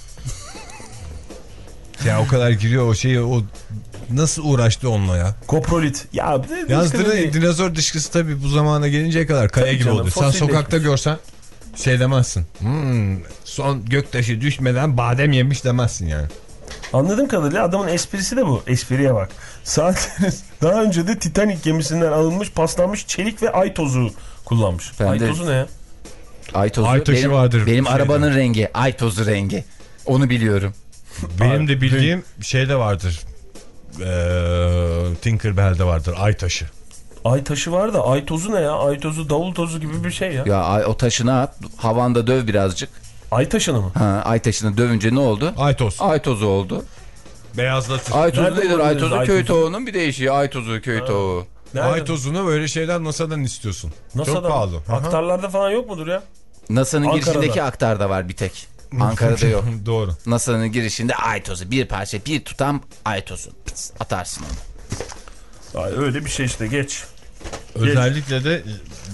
Ya o kadar giriyor o şeyi o nasıl uğraştı onunla ya. Koprolit. Ya bir de Yalnız dışkı dino- değil. dinozor dışkısı tabii bu zamana gelinceye kadar kaya Tabii gibi canım, oluyor. Sen fosilleşmiş. sokakta görsen şey demezsin. Hmm, son göktaşı düşmeden badem yemiş demezsin yani. Anladığım kadarıyla adamın esprisi de bu. Espriye bak. Saatiniz daha önce de Titanic gemisinden alınmış paslanmış çelik ve ay tozu kullanmış. Ben ay de- tozu ne ya? Ay tozu. Ay taşı benim, vardır Benim şeyde. arabanın rengi. Ay tozu rengi. Onu biliyorum. Benim de bildiğim şey de vardır. Ee, Tinkerbell'de vardır ay taşı. Ay taşı var da ay tozu ne ya? Ay tozu davul tozu gibi bir şey ya. Ya ay, o taşını at. Havanda döv birazcık. Ay taşını mı? Ha, ay taşını dövünce ne oldu? Ay toz. Ay tozu oldu. Beyazlatır. Ay tozu Nerede nedir? Ay bulabiliriz tozu ay köy tozu? tavuğunun bir değişiği. Ay tozu köy tavuğu. Nerede? Ay tozunu böyle şeyden NASA'dan istiyorsun. NASA'da Çok mı? pahalı. Aha. Aktarlarda falan yok mudur ya? NASA'nın Ankara'da. girişindeki aktarda var bir tek. Ankara'da yok. Doğru. NASA'nın girişinde ay tozu. Bir parça bir tutam ay tozu. Pıs, atarsın onu. Ay öyle bir şey işte geç. Özellikle de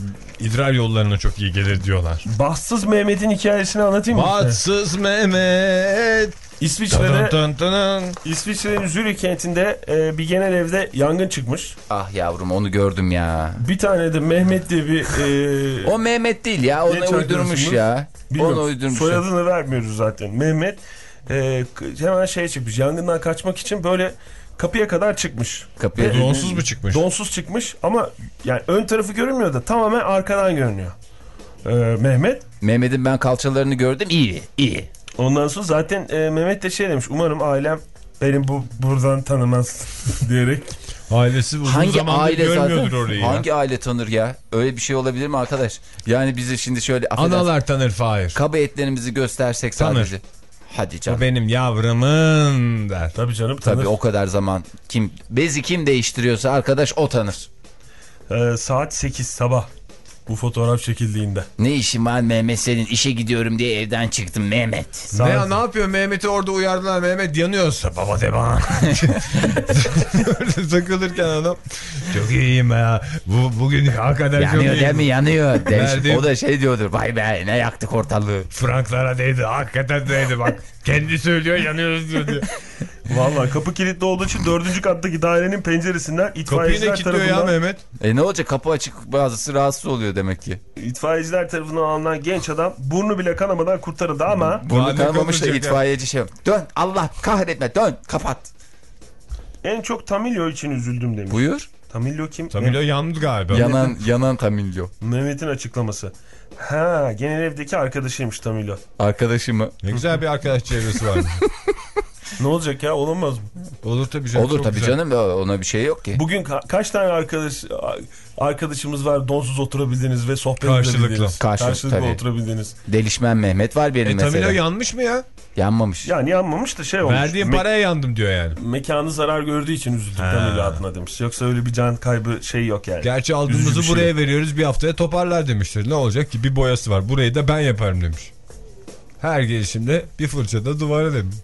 idrar yollarına çok iyi gelir diyorlar. Bahtsız Mehmet'in hikayesini anlatayım mı? Bahtsız Mehmet. İsviçre'de, Dın dın dın dın. İsviçre'nin Zürich kentinde e, bir genel evde yangın çıkmış. Ah yavrum onu gördüm ya. Bir tane de Mehmet diye bir... E, O Mehmet değil ya onu Genç uydurmuş arkadaşımız. ya. bilmiyorum, Onu uydurmuş. soyadını vermiyoruz zaten. Mehmet e, hemen şey çıkmış. Yangından kaçmak için böyle kapıya kadar çıkmış. Kapıya Donsuz mu çıkmış? Donsuz çıkmış ama yani ön tarafı görünmüyor da tamamen arkadan görünüyor. E, Mehmet. Mehmet'in ben kalçalarını gördüm iyi iyi. Ondan sonra zaten e, Mehmet de şey demiş. Umarım ailem benim bu buradan tanımaz diyerek. Ailesi uzun Hangi zamandır aile görmüyordur zaten? orayı ya. Hangi aile tanır ya? Öyle bir şey olabilir mi arkadaş? Yani bizi şimdi şöyle Analar tanır Fahir. kaba etlerimizi göstersek Tanır. sadece. Hadi canım. O benim yavrumun der. Tabii canım tanır. Tabii o kadar zaman kim bezi kim değiştiriyorsa arkadaş o tanır. E, saat sekiz sabah bu fotoğraf çekildiğinde. Ne işin var Mehmet senin işe gidiyorum diye evden çıktım Mehmet. Ne, ne yapıyor Mehmet'i orada uyardılar. Mehmet yanıyorsa baba de bana. Takılırken adam çok iyiyim ya. Bu, bugün hakikaten çok Yanıyor iyiyim. değil mi yanıyor. Demiş. Verdim. O da şey diyordur vay be ne yaktık ortalığı. Franklara değdi. Hakikaten değdi bak. Kendi söylüyor yanıyoruz diyor. Vallahi kapı kilitli olduğu için dördüncü kattaki dairenin penceresinden Kapıyı ne itfaiyeciler kilitliyor ya tarafından, Mehmet? E ne olacak kapı açık bazısı rahatsız oluyor demek ki. itfaiyeciler tarafından alınan genç adam burnu bile kanamadan kurtarıldı ama Burnu Madem kanamamış da kapatacak ya. itfaiyeci şey dön Allah kahretme dön kapat. en çok Tamilyo için üzüldüm demiş. Buyur. Tamilyo kim? Tamilyo yandı galiba. Yanan yanan Tamilyo. Mehmet'in açıklaması. Ha, genel evdeki arkadaşıymış Tamilyo. Arkadaşımı. Ne güzel bir arkadaş çevresi var. Ne olacak ya, olamaz mı? Olur tabii canım. Olur çok tabii güzel. canım ona bir şey yok ki. Bugün ka- kaç tane arkadaş arkadaşımız var donsuz oturabildiniz ve sohbet Karşılıklı. edebildiniz. Karşılıklı, Karşılıklı tabii. oturabildiniz. Delişmen Mehmet var benim E mesela. Tamilyo yanmış mı ya? Yanmamış. Yani yanmamış da şey olmuş. Verdiğim Me- paraya yandım diyor yani. mekanı zarar gördüğü için üzüldüm Ha. Tamilyo adına demiş. Yoksa öyle bir can kaybı şey yok yani. Gerçi Üzücü aldığımızı bir şey buraya yok. veriyoruz, bir haftaya toparlar demiştir. Ne olacak ki, bir boyası var. Burayı da ben yaparım demiş. Her gelişimde bir fırçada duvara demiş.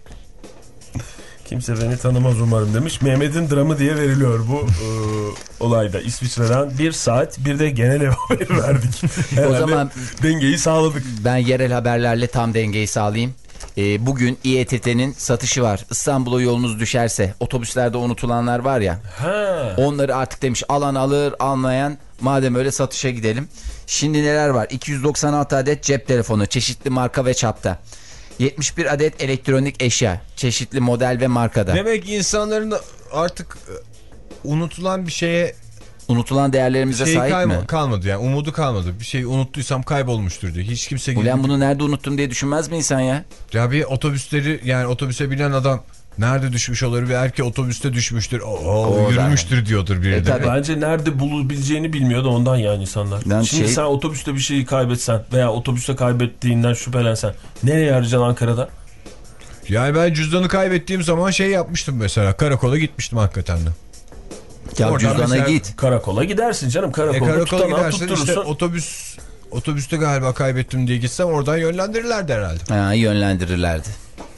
Kimse beni tanımaz umarım demiş. Mehmet'in dramı diye veriliyor bu e, olayda. İsviçre'den bir saat bir de genel ev haberi verdik. Herhalde zaman- dengeyi sağladık. Ben yerel haberlerle tam dengeyi sağlayayım. Ee, bugün İETT'nin satışı var. İstanbul'a yolunuz düşerse otobüslerde unutulanlar var ya. Ha. Onları artık demiş alan alır almayan madem öyle satışa gidelim. Şimdi neler var? iki yüz doksan altı adet cep telefonu çeşitli marka ve çapta. yetmiş bir adet elektronik eşya çeşitli model ve markada. Demek insanların da artık e, unutulan bir şeye Unutulan değerlerimize şey sahip kayma- mi? kalmadı yani, umudu kalmadı. Bir şeyi unuttuysam kaybolmuştur diyor. Hiç kimse gibi. Ulan bunu nerede unuttum diye düşünmez mi insan ya? Ya bir otobüsleri, yani otobüse binen adam nerede düşmüş olabilir? Belki otobüste düşmüştür. Oo, O yürümüştür diyordur biri E, de. tabii. Bence nerede bulabileceğini bilmiyordu ondan yani insanlar. Lan Şimdi şey- sen otobüste bir şeyi kaybetsen veya otobüste kaybettiğinden şüphelensen nereye arayacaksın Ankara'da? Yani ben cüzdanı kaybettiğim zaman şey yapmıştım mesela. Karakola gitmiştim hakikaten de. Ya Oradan cüzdana mesela- git. Karakola gidersin canım. E Karakolda karakola tutanağı gidersen tutturursun. işte otobüs otobüste galiba kaybettim diye gitsem oradan yönlendirirlerdi herhalde. Ha, yönlendirirlerdi.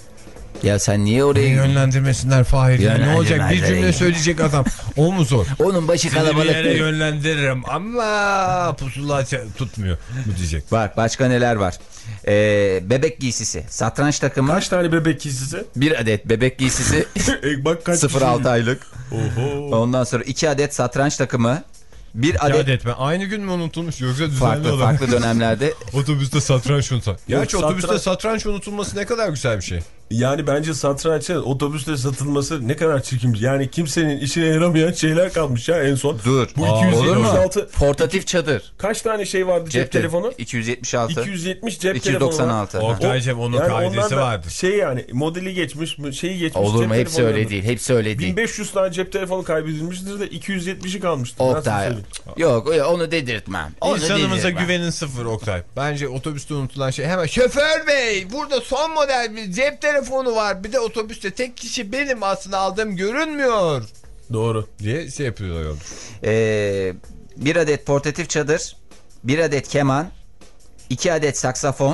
Ya sen niye Niye oraya... yönlendirmesinler Fahir? Ne olacak? Bir Yönlendirmezler cümle ya. söyleyecek adam. O mu zor? Onun başı Sizi bir kalabalık yere değil. yönlendiririm ama pusula tutmuyor mu diyecek. Var başka neler var? Ee, bebek giysisi, satranç takımı, Kaç tane bebek giysisi? bir adet bebek giysisi e, bak kaç sıfır altı aylık. Oho. Ondan sonra iki adet satranç takımı, bir İki adet, adet mi? Aynı gün mü unutulmuş yoksa düzenli farklı olarak? farklı dönemlerde. Otobüste satranç unutan. Gerçi Yok, otobüste satranç- satranç unutulması ne kadar güzel bir şey. Yani bence satrançın otobüste satılması ne kadar çirkinmiş. Yani kimsenin işine yaramayan şeyler kalmış ya en son. Dur. Bu Aa, iki yüz olur mu? yetmiş altı Portatif çadır. kaç tane şey vardı cep, Cep telefonu? iki yüz yetmiş altı. iki yüz yetmiş cep iki yüz telefonu doksan var. altı. Oktaycığım onun Yani kaidesi onlar da vardır. şey yani modeli geçmiş, şeyi geçmiş. Olur cep mu? Hepsi telefonları. öyle değil. Hepsi öyle değil. bin beş yüz tane cep telefonu kaybedilmiştir de iki yüz yetmişi kalmıştır. Oktay. Nasıl söyleyeyim? Yok onu dedirtmem. Onu İnsanımıza dedirtmem. güvenin sıfır Oktay. Bence otobüste unutulan şey hemen şoför bey burada son model bir cep telefonu var. Bir de otobüste tek kişi benim aslında aldığım görünmüyor Doğru. diye şey yapıyorlar yolda. Ee, bir adet portatif çadır, bir adet keman, iki adet saksafon,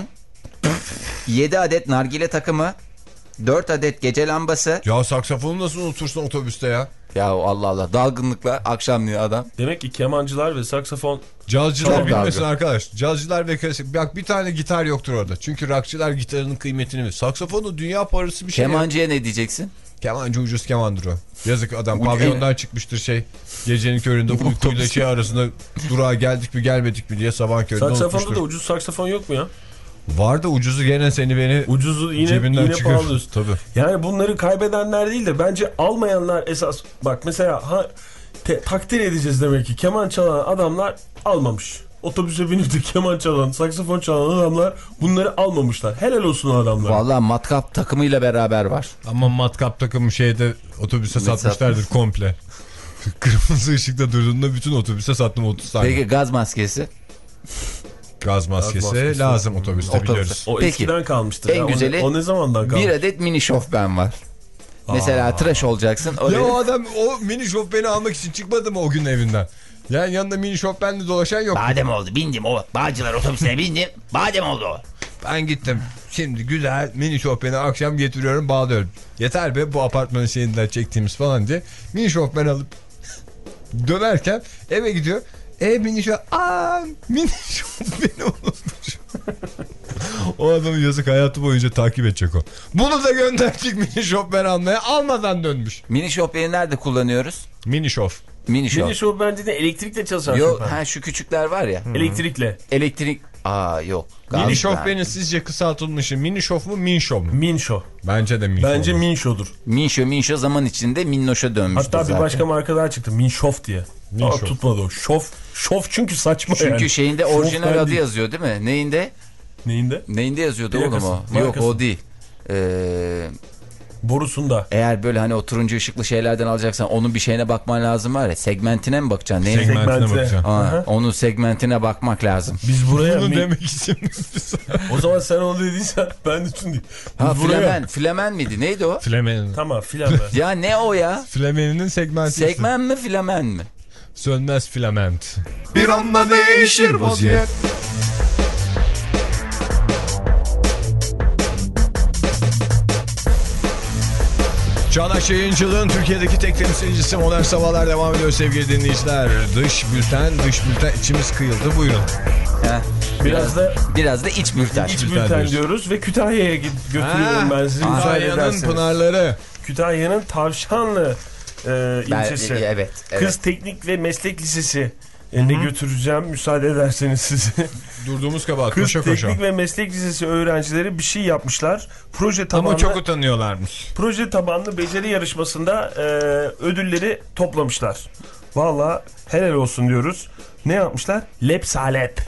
yedi adet nargile takımı, dört adet gece lambası. Ya saksafonu nasıl unutursun otobüste ya? Ya Allah Allah, dalgınlıkla akşamlıyor adam. Demek ki kemancılar ve saksafon... Cazcılar Çok bilmesin dalga. arkadaş. Cazcılar ve klasik. Bak bir tane gitar yoktur orada. Çünkü rockçılar gitarının kıymetini bilir. Saksafonu dünya parası bir şey. Kemancıya ne diyeceksin? Kemancı ucuz kemandır o. Yazık adam Ucuz- pavyondan çıkmıştır şey. Gecenin köründe uykuyla şey arasında durağa geldik mi gelmedik mi diye sabahın köründe Saksafonda unutmuştur. da ucuz saksafon yok mu ya? Var da ucuzu gene seni beni Ucuzu yine, cebinden yine çıkar. pahalıyorsun. Tabii. Yani bunları kaybedenler değil de bence almayanlar esas. Bak mesela ha, te, takdir edeceğiz demek ki. Keman çalan adamlar almamış. Otobüse binip de keman çalan, saksafon çalan adamlar bunları almamışlar. Helal olsun o adamlara. Vallahi matkap takımıyla beraber var. Ama matkap takımı şeyde otobüse Mesela- satmışlardır komple. Kırmızı ışıkta durduğunda bütün otobüse sattım otuz tane. Peki gaz maskesi? Gaz maskesi, maskesi. lazım otobüste Otobüste. biliyoruz. O Peki. eskiden kalmıştır. En ya. O ne- güzeli O ne zamandan kalmış? Bir adet mini şofben var. Mesela tıraş olacaksın. Ya Oraya... o adam o mini şofbeni almak için çıkmadı mı o gün evinden? Yani yanında mini şofbenle dolaşan yok. Badem oldu, bindim o Bağcılar otobüsüne bindim. Badem oldu o. Ben gittim. Şimdi güzel mini şofbeni akşam getiriyorum bağlıyorum. Yeter be bu apartmanın şeyinden çektiğimiz falan diye. Mini şofben alıp dönerken eve gidiyor. E mini şofben. Aaa mini şofbeni unutmuş. O adamın yazık hayatı boyunca takip edecek o. Bunu da gönderdik mini şofben almaya. Almadan dönmüş. Mini şofbeni nerede kullanıyoruz? Mini şof. Mini şof. Mini şov bence de elektrikle çalışan Yok, şoför. ha şu küçükler var ya. Elektrikle. Elektrik. Aa yok. Gaz Mini ben. şofbenin sizce kısaltılmışı mini şof mu min şov mu? Minşo. Bence de min şov. Bence Minşo'dur. Minşo minşo zaman içinde minnoşa dönmüştü Hatta zaten. bir başka marka daha çıktı. Minşof diye. Aa, Minşof. tutmadı o. Şof. Şof çünkü saçma Çünkü yani. şeyinde Şof orijinal ben adı değil. yazıyor değil mi? Neyinde? Neyinde? Neyinde yazıyordu oğlum Plakası, o? Yok markası. o değil. Ee, Borusunda. eğer böyle hani o turuncu ışıklı şeylerden alacaksan onun bir şeyine bakman lazım var ya. Segmentine mi bakacaksın? Neyine? Segmentine Segmente. bakacaksın. Aa, Aha. onun segmentine bakmak lazım. Biz buraya Bunu mi- demek istemiyoruz. O zaman sen onu dediysen ben de şunu diyeyim. Biz Ha buraya... flamen. Flamen miydi? Neydi o? Flemen'in. Tamam filan ver. Ya ne o ya? Flemen'in segmenti. Segmen mi flamen mi? Sönmez filament. Bir anda değişir vaziyet. Çağdaş Yayıncılığın Türkiye'deki tek temsilcisi Modern Sabahlar devam ediyor sevgili dinleyiciler. Dış bülten, dış bülten içimiz kıyıldı. Buyurun. Heh, Biraz da Biraz da iç bülten. iç bülten bülten diyoruz. diyoruz ve Kütahya'ya git- götürüyorum ben sizi müsaade Kütahya'nın ederseniz. pınarları. Kütahya'nın Tavşanlı e, Ben- ilçesi. evet, evet. Kız Teknik ve Meslek Lisesi ne götüreceğim müsaade ederseniz sizi. Durduğumuz kabahat Kız koşa koşa. Teknik ve Meslek Lisesi öğrencileri bir şey yapmışlar. Proje tabanlı, Ama çok utanıyorlarmış. proje tabanlı beceri yarışmasında e, ödülleri toplamışlar. Valla helal olsun diyoruz. Ne yapmışlar? Lepsalep.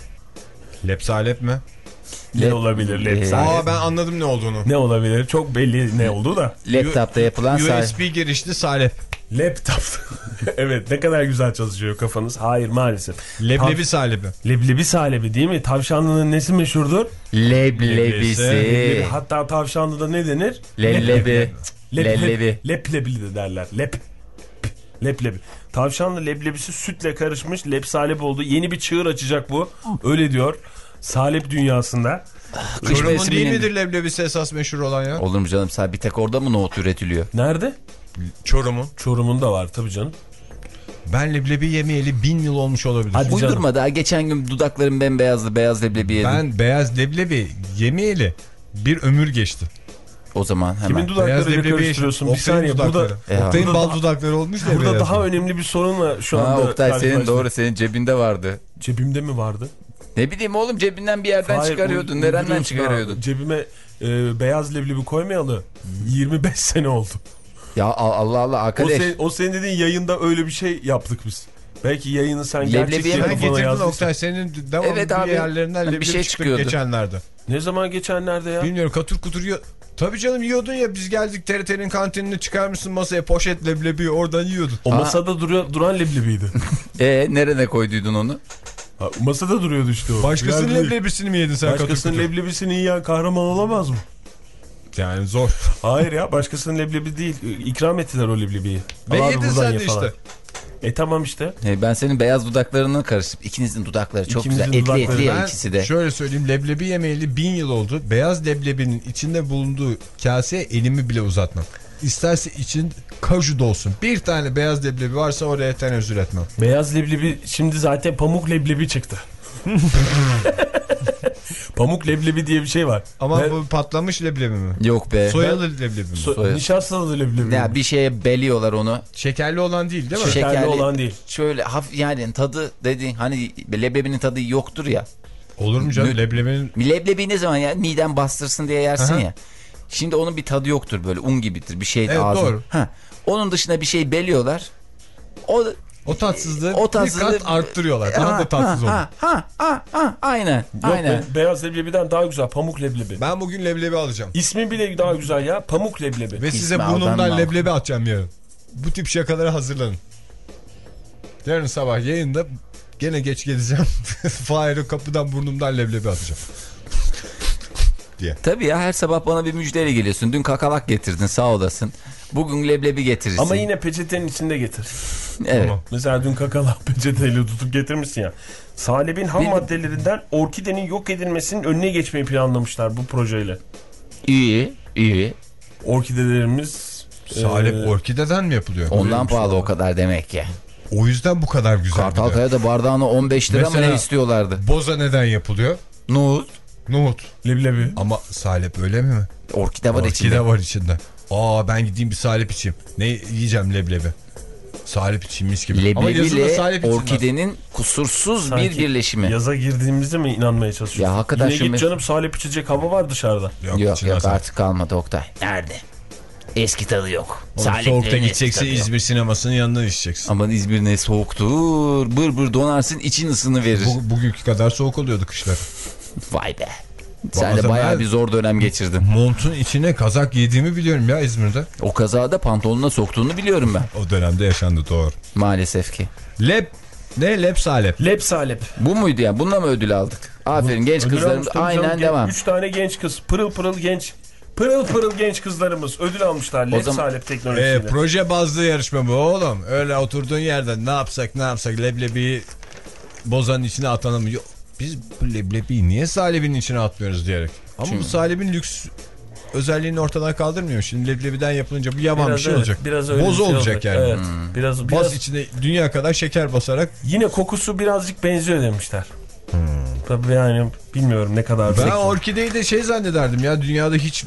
Lepsalep mi? Ne Lep- olabilir Ee, lepsalep? Aa ben anladım ne olduğunu. Ne olabilir? Çok belli ne oldu da. Laptop'ta yapılan say- U S B girişli salep. Laptop. Evet, ne kadar güzel çalışıyor kafanız. Hayır maalesef. Leblebi salebi. Leblebi salebi değil mi? Tavşanlının nesi meşhurdur? leblebisi. Leblebi. Hatta tavşanlıda ne denir? Lellebi. Lep, Lellebi. lep, leplebili de derler. Lep. Leblebi. Tavşanlı leblebisi sütle karışmış lep salep oldu. Yeni bir çığır açacak bu. Öyle diyor. Salep dünyasında. Kış Çorum'un değil mevsiminin... midir leblebisi esas meşhur olan ya? Olur mu canım, sen bir tek orada mı nohut üretiliyor? Nerede? Çorum'un. Çorum'un da var tabii canım. Ben leblebi yemeyeli bin yıl olmuş olabilir. Hadi canım. Uydurma, daha geçen gün dudaklarım bembeyazdı, beyaz leblebi yedim. Ben beyaz leblebi yemeyeli bir ömür geçti. O zaman hemen. Kimin Beyaz dudaklarıyla leblebi karıştırıyorsun? Bir Oktay'ın saniye dudakları. burada, E, Oktay'ın burada bal daha- dudakları olmuş da burada beyaz. daha önemli bir sorunla şu Ha, anda Oktay senin karşılaştık. doğru, senin cebinde vardı. Cebimde mi vardı? Ne bileyim oğlum, cebinden bir yerden Hayır, çıkarıyordun. uy- Nereden uyduruyorsun çıkarıyordun? ha. Cebime e, beyaz leblebi koymayalı yirmi beş sene oldu. Ya al- Allah Allah O, arkadaş. sen, o senin dediğin yayında öyle bir şey yaptık biz. Belki yayını sen Leblebiye gerçekten mi? Sen kafana getirdin yazdıysan. Oktay senin devamlı Evet bir abi. yerlerinden Bir leblebi şey çıktık çıkıyordu. geçenlerde. Ne zaman geçenlerde ya? Bilmiyorum katır kutur yiyor. Tabii canım yiyordun ya, biz geldik T R T'nin kantinini çıkarmışsın masaya, poşet leblebi oradan yiyordun. O Aa. masada duruyor, duran leblebiydi. E nerene koyduydun onu? Ha, masada duruyordu işte o. Başkasının Biraz- leblebisini mi yedin sen katır Başkasının kutur? leblebisini yiyen kahraman olamaz mı? Yani zor. Hayır ya, başkasının leblebi değil. İkram ettiler o leblebiyi. Ve Al abi, yedin buradan sen ye de falan. işte. E tamam işte. E, ben senin beyaz dudaklarını karıştırıp ikinizin dudakları çok İkimizin güzel. Etli dudakları. etli ya Ben ikisi de. şöyle söyleyeyim, leblebi yemeyeli bin yıl oldu. Beyaz leblebinin içinde bulunduğu kaseye elimi bile uzatmam. isterse için kaju da olsun. Bir tane beyaz leblebi varsa oraya tenezzül etmem. Beyaz leblebi şimdi zaten pamuk leblebi çıktı. Pamuk leblebi diye bir şey var. Ama Ve... bu patlamış leblebi mi? Yok be. Soyalı leblebi mi? So Soya... Nişastalı leblebi. Ya bir şeye beliyorlar onu. Şekerli olan değil değil mi? Şekerli, Şekerli olan değil. Şöyle hafif yani tadı dediğin hani leblebinin tadı yoktur ya. Olur mu canım? Mü... Leblebinin... Leblebi ne zaman ya miden bastırsın diye yersin Aha. ya. Şimdi onun bir tadı yoktur böyle un gibidir bir şey evet, ağzın. Doğru. Ha. Onun dışında bir şey beliyorlar. O O tatsızlığı, o tatsızlığı bir kat arttırıyorlar. Daha ha, da tatsız olur. Ha, ha, ha, ha, aynen. Yok aynen. be, beyaz leblebiden daha güzel pamuk leblebi. Ben bugün leblebi alacağım. İsmi bile daha güzel ya, pamuk leblebi. Ve size İsmi burnumdan aldan leblebi atacağım yarın. Bu tip şakalara hazırlanın. Yarın sabah yayında gene geç geleceğim. Fahir'e kapıdan burnumdan leblebi atacağım. diye. Tabii ya, her sabah bana bir müjdeyle geliyorsun. Dün kakalak getirdin, sağ olasın. Bugün leblebi getirirsin. Ama yine peçetenin içinde getir. Evet. Tamam. Mesela dün kakalak peçeteyle tutup getirmişsin ya. Salebin ham Bir... maddelerinden orkidenin yok edilmesinin önüne geçmeyi planlamışlar bu projeyle. İyi, iyi. Orkidelerimiz... Salep e... orkideden mi yapılıyor? Ondan pahalı o kadar demek ki. O yüzden bu kadar güzel. Kartalkaya da bardağına on beş lira mı ne istiyorlardı? Boza neden yapılıyor? Nohut. Nohut. Leblebi. Ama salep öyle mi? Orkide var Orkide içinde. var içinde. Aa, ben gideyim bir salep içeyim. Ne yiyeceğim leblebi? Salep içeyim mis gibi. Ama yazılı Leblebi salep ile için orkidenin kusursuz Sanki bir birleşimi. Yaza girdiğimizde mi inanmaya çalışıyorsun? Ya hakikaten Yine şu git mes- canım, salep içecek hava var dışarıda. Yok yok, içinde yok salep. artık kalmadı Oktay. Nerede? Eski tadı yok. Soğukta gideceksin, İzmir sinemasının yanından içeceksin. Aman İzmir ne soğuktur. Bır bır donarsın, için ısını verir. Bu, bugünkü kadar soğuk oluyordu kışlar. Vay be. Sen de bayağı bir zor dönem geçirdin. Montun içine kazak yediğimi biliyorum ya İzmir'de. O kazada pantolonuna soktuğunu biliyorum ben. O dönemde yaşandı, doğru. Maalesef ki. Lep ne lep salep? Lep salep. Bu muydu ya? Bununla mı ödül aldık? Aferin, genç Ödül kızlarımız almış tabii aynen canım. devam. Üç tane genç kız, pırıl pırıl genç. Pırıl pırıl genç kızlarımız ödül almışlar lep zaman- salep teknolojisiyle. Ee, proje bazlı yarışma bu oğlum. Öyle oturduğun yerden ne yapsak ne yapsak leblebiyi bozanın içine atalım mı? Yok, biz bu leblebiyi niye salebin içine atmıyoruz diyerek. Ama Çünkü... bu salebin lüks özelliğini ortadan kaldırmıyor. Şimdi leblebiden yapılınca bu yaman Biraz bir şey öyle, olacak. biraz öyle Boz bir şey olacak olacak. yani. Evet, Hmm. biraz, Baz biraz içine dünya kadar şeker basarak. yine kokusu birazcık benziyor demişler. Hmm. Tabii yani bilmiyorum ne kadar. Ben zeki. orkideyi de şey zannederdim ya, dünyada hiç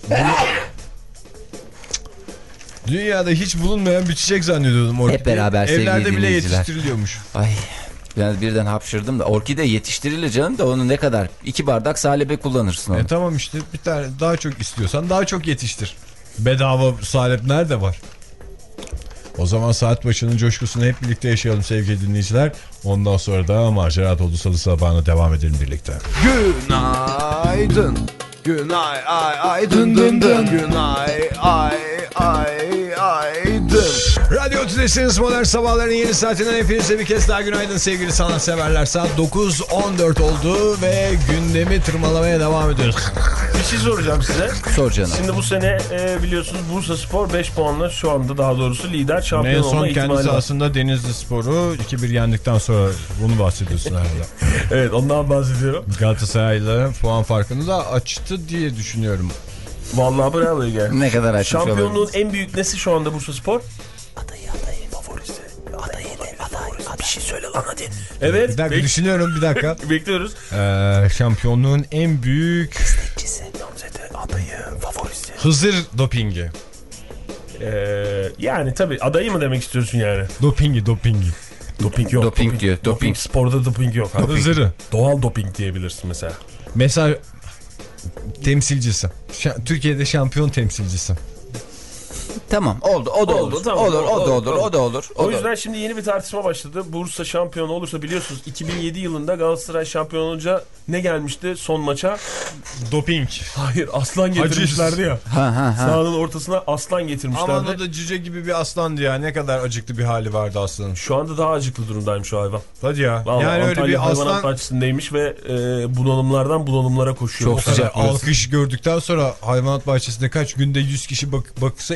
dünyada hiç bulunmayan bir çiçek zannediyordum orkideyi. Hep beraber sevgili evlerde bile dinleyiciler. yetiştiriliyormuş. Ay, biraz birden hapşırdım da. Orkide yetiştirilir canım da, onu ne kadar? İki bardak salebe kullanırsın onu. E tamam işte, bir tane daha çok istiyorsan daha çok yetiştir. Bedava salep nerede var? O zaman saat başının coşkusunu hep birlikte yaşayalım sevgili dinleyiciler. Ondan sonra da macera dolu salı sabahına devam edelim birlikte. Günaydın. Günay ay ay dın dın dın. Günay ay ay ay dın. Radyo Tülesi'niz modern sabahların yeni saatinden hepinize bir kez daha günaydın sevgili sanatseverler. Saat dokuz on dört oldu ve gündemi tırmalamaya devam ediyoruz. Bir şey soracağım size. Sor canım. Şimdi bu sene e, biliyorsunuz Bursaspor beş puanla şu anda daha doğrusu lider, şampiyon En olma son ihtimali kendi var. sahasında Denizli Sporu iki bir yendikten sonra bunu bahsediyorsun herhalde. Evet, ondan bahsediyorum. Galatasaray'la puan farkını da açtı diye düşünüyorum. Vallahi bravo Ege. Ne kadar açmış Şampiyonluğun olabiliriz. en büyük nesi şu anda Bursaspor? Adayı adayı favorisi. Adayı ne? Aday. Bir şey söyle lan hadi. Evet. Bir dakika bek- düşünüyorum, bir dakika. bekliyoruz. Ee, şampiyonluğun en büyük Adayı favorisi. Hızır dopingi. Ee, yani tabii adayı mı demek istiyorsun yani? Dopingi dopingi. Doping yok. Doping diyor, doping. Sporda doping yok. Abi. Hızırı. Doğal doping diyebilirsin mesela. Mesela temsilcisi. Şa- Türkiye'de şampiyon temsilcisi. Tamam, oldu, o da Oldu, olur. tamam, olur, oldu, o da oldu, olur, oldu. o da olur. O da yüzden olur. şimdi yeni bir tartışma başladı. Bursa şampiyon olursa, biliyorsunuz iki bin yedi yılında Galatasaray şampiyon olunca ne gelmişti son maça? Doping. Hayır, aslan getirmişlerdi ya. Ha ha ha. Sahanın ortasına aslan getirmişlerdi. Aman o da cüce gibi bir aslandı ya. Ne kadar acıklı bir hali vardı aslanın. Şu anda daha acıklı durumdaymış o hayvan. Hadi ya. Vallahi yani öyle Antalya bir hayvanat aslan bahçesindeymiş ve e, bunalımlardan bunalımlara koşuyor. Çok O kadar sıcak. alkış gördükten sonra hayvanat bahçesinde kaç günde yüz kişi bak baksa iyidir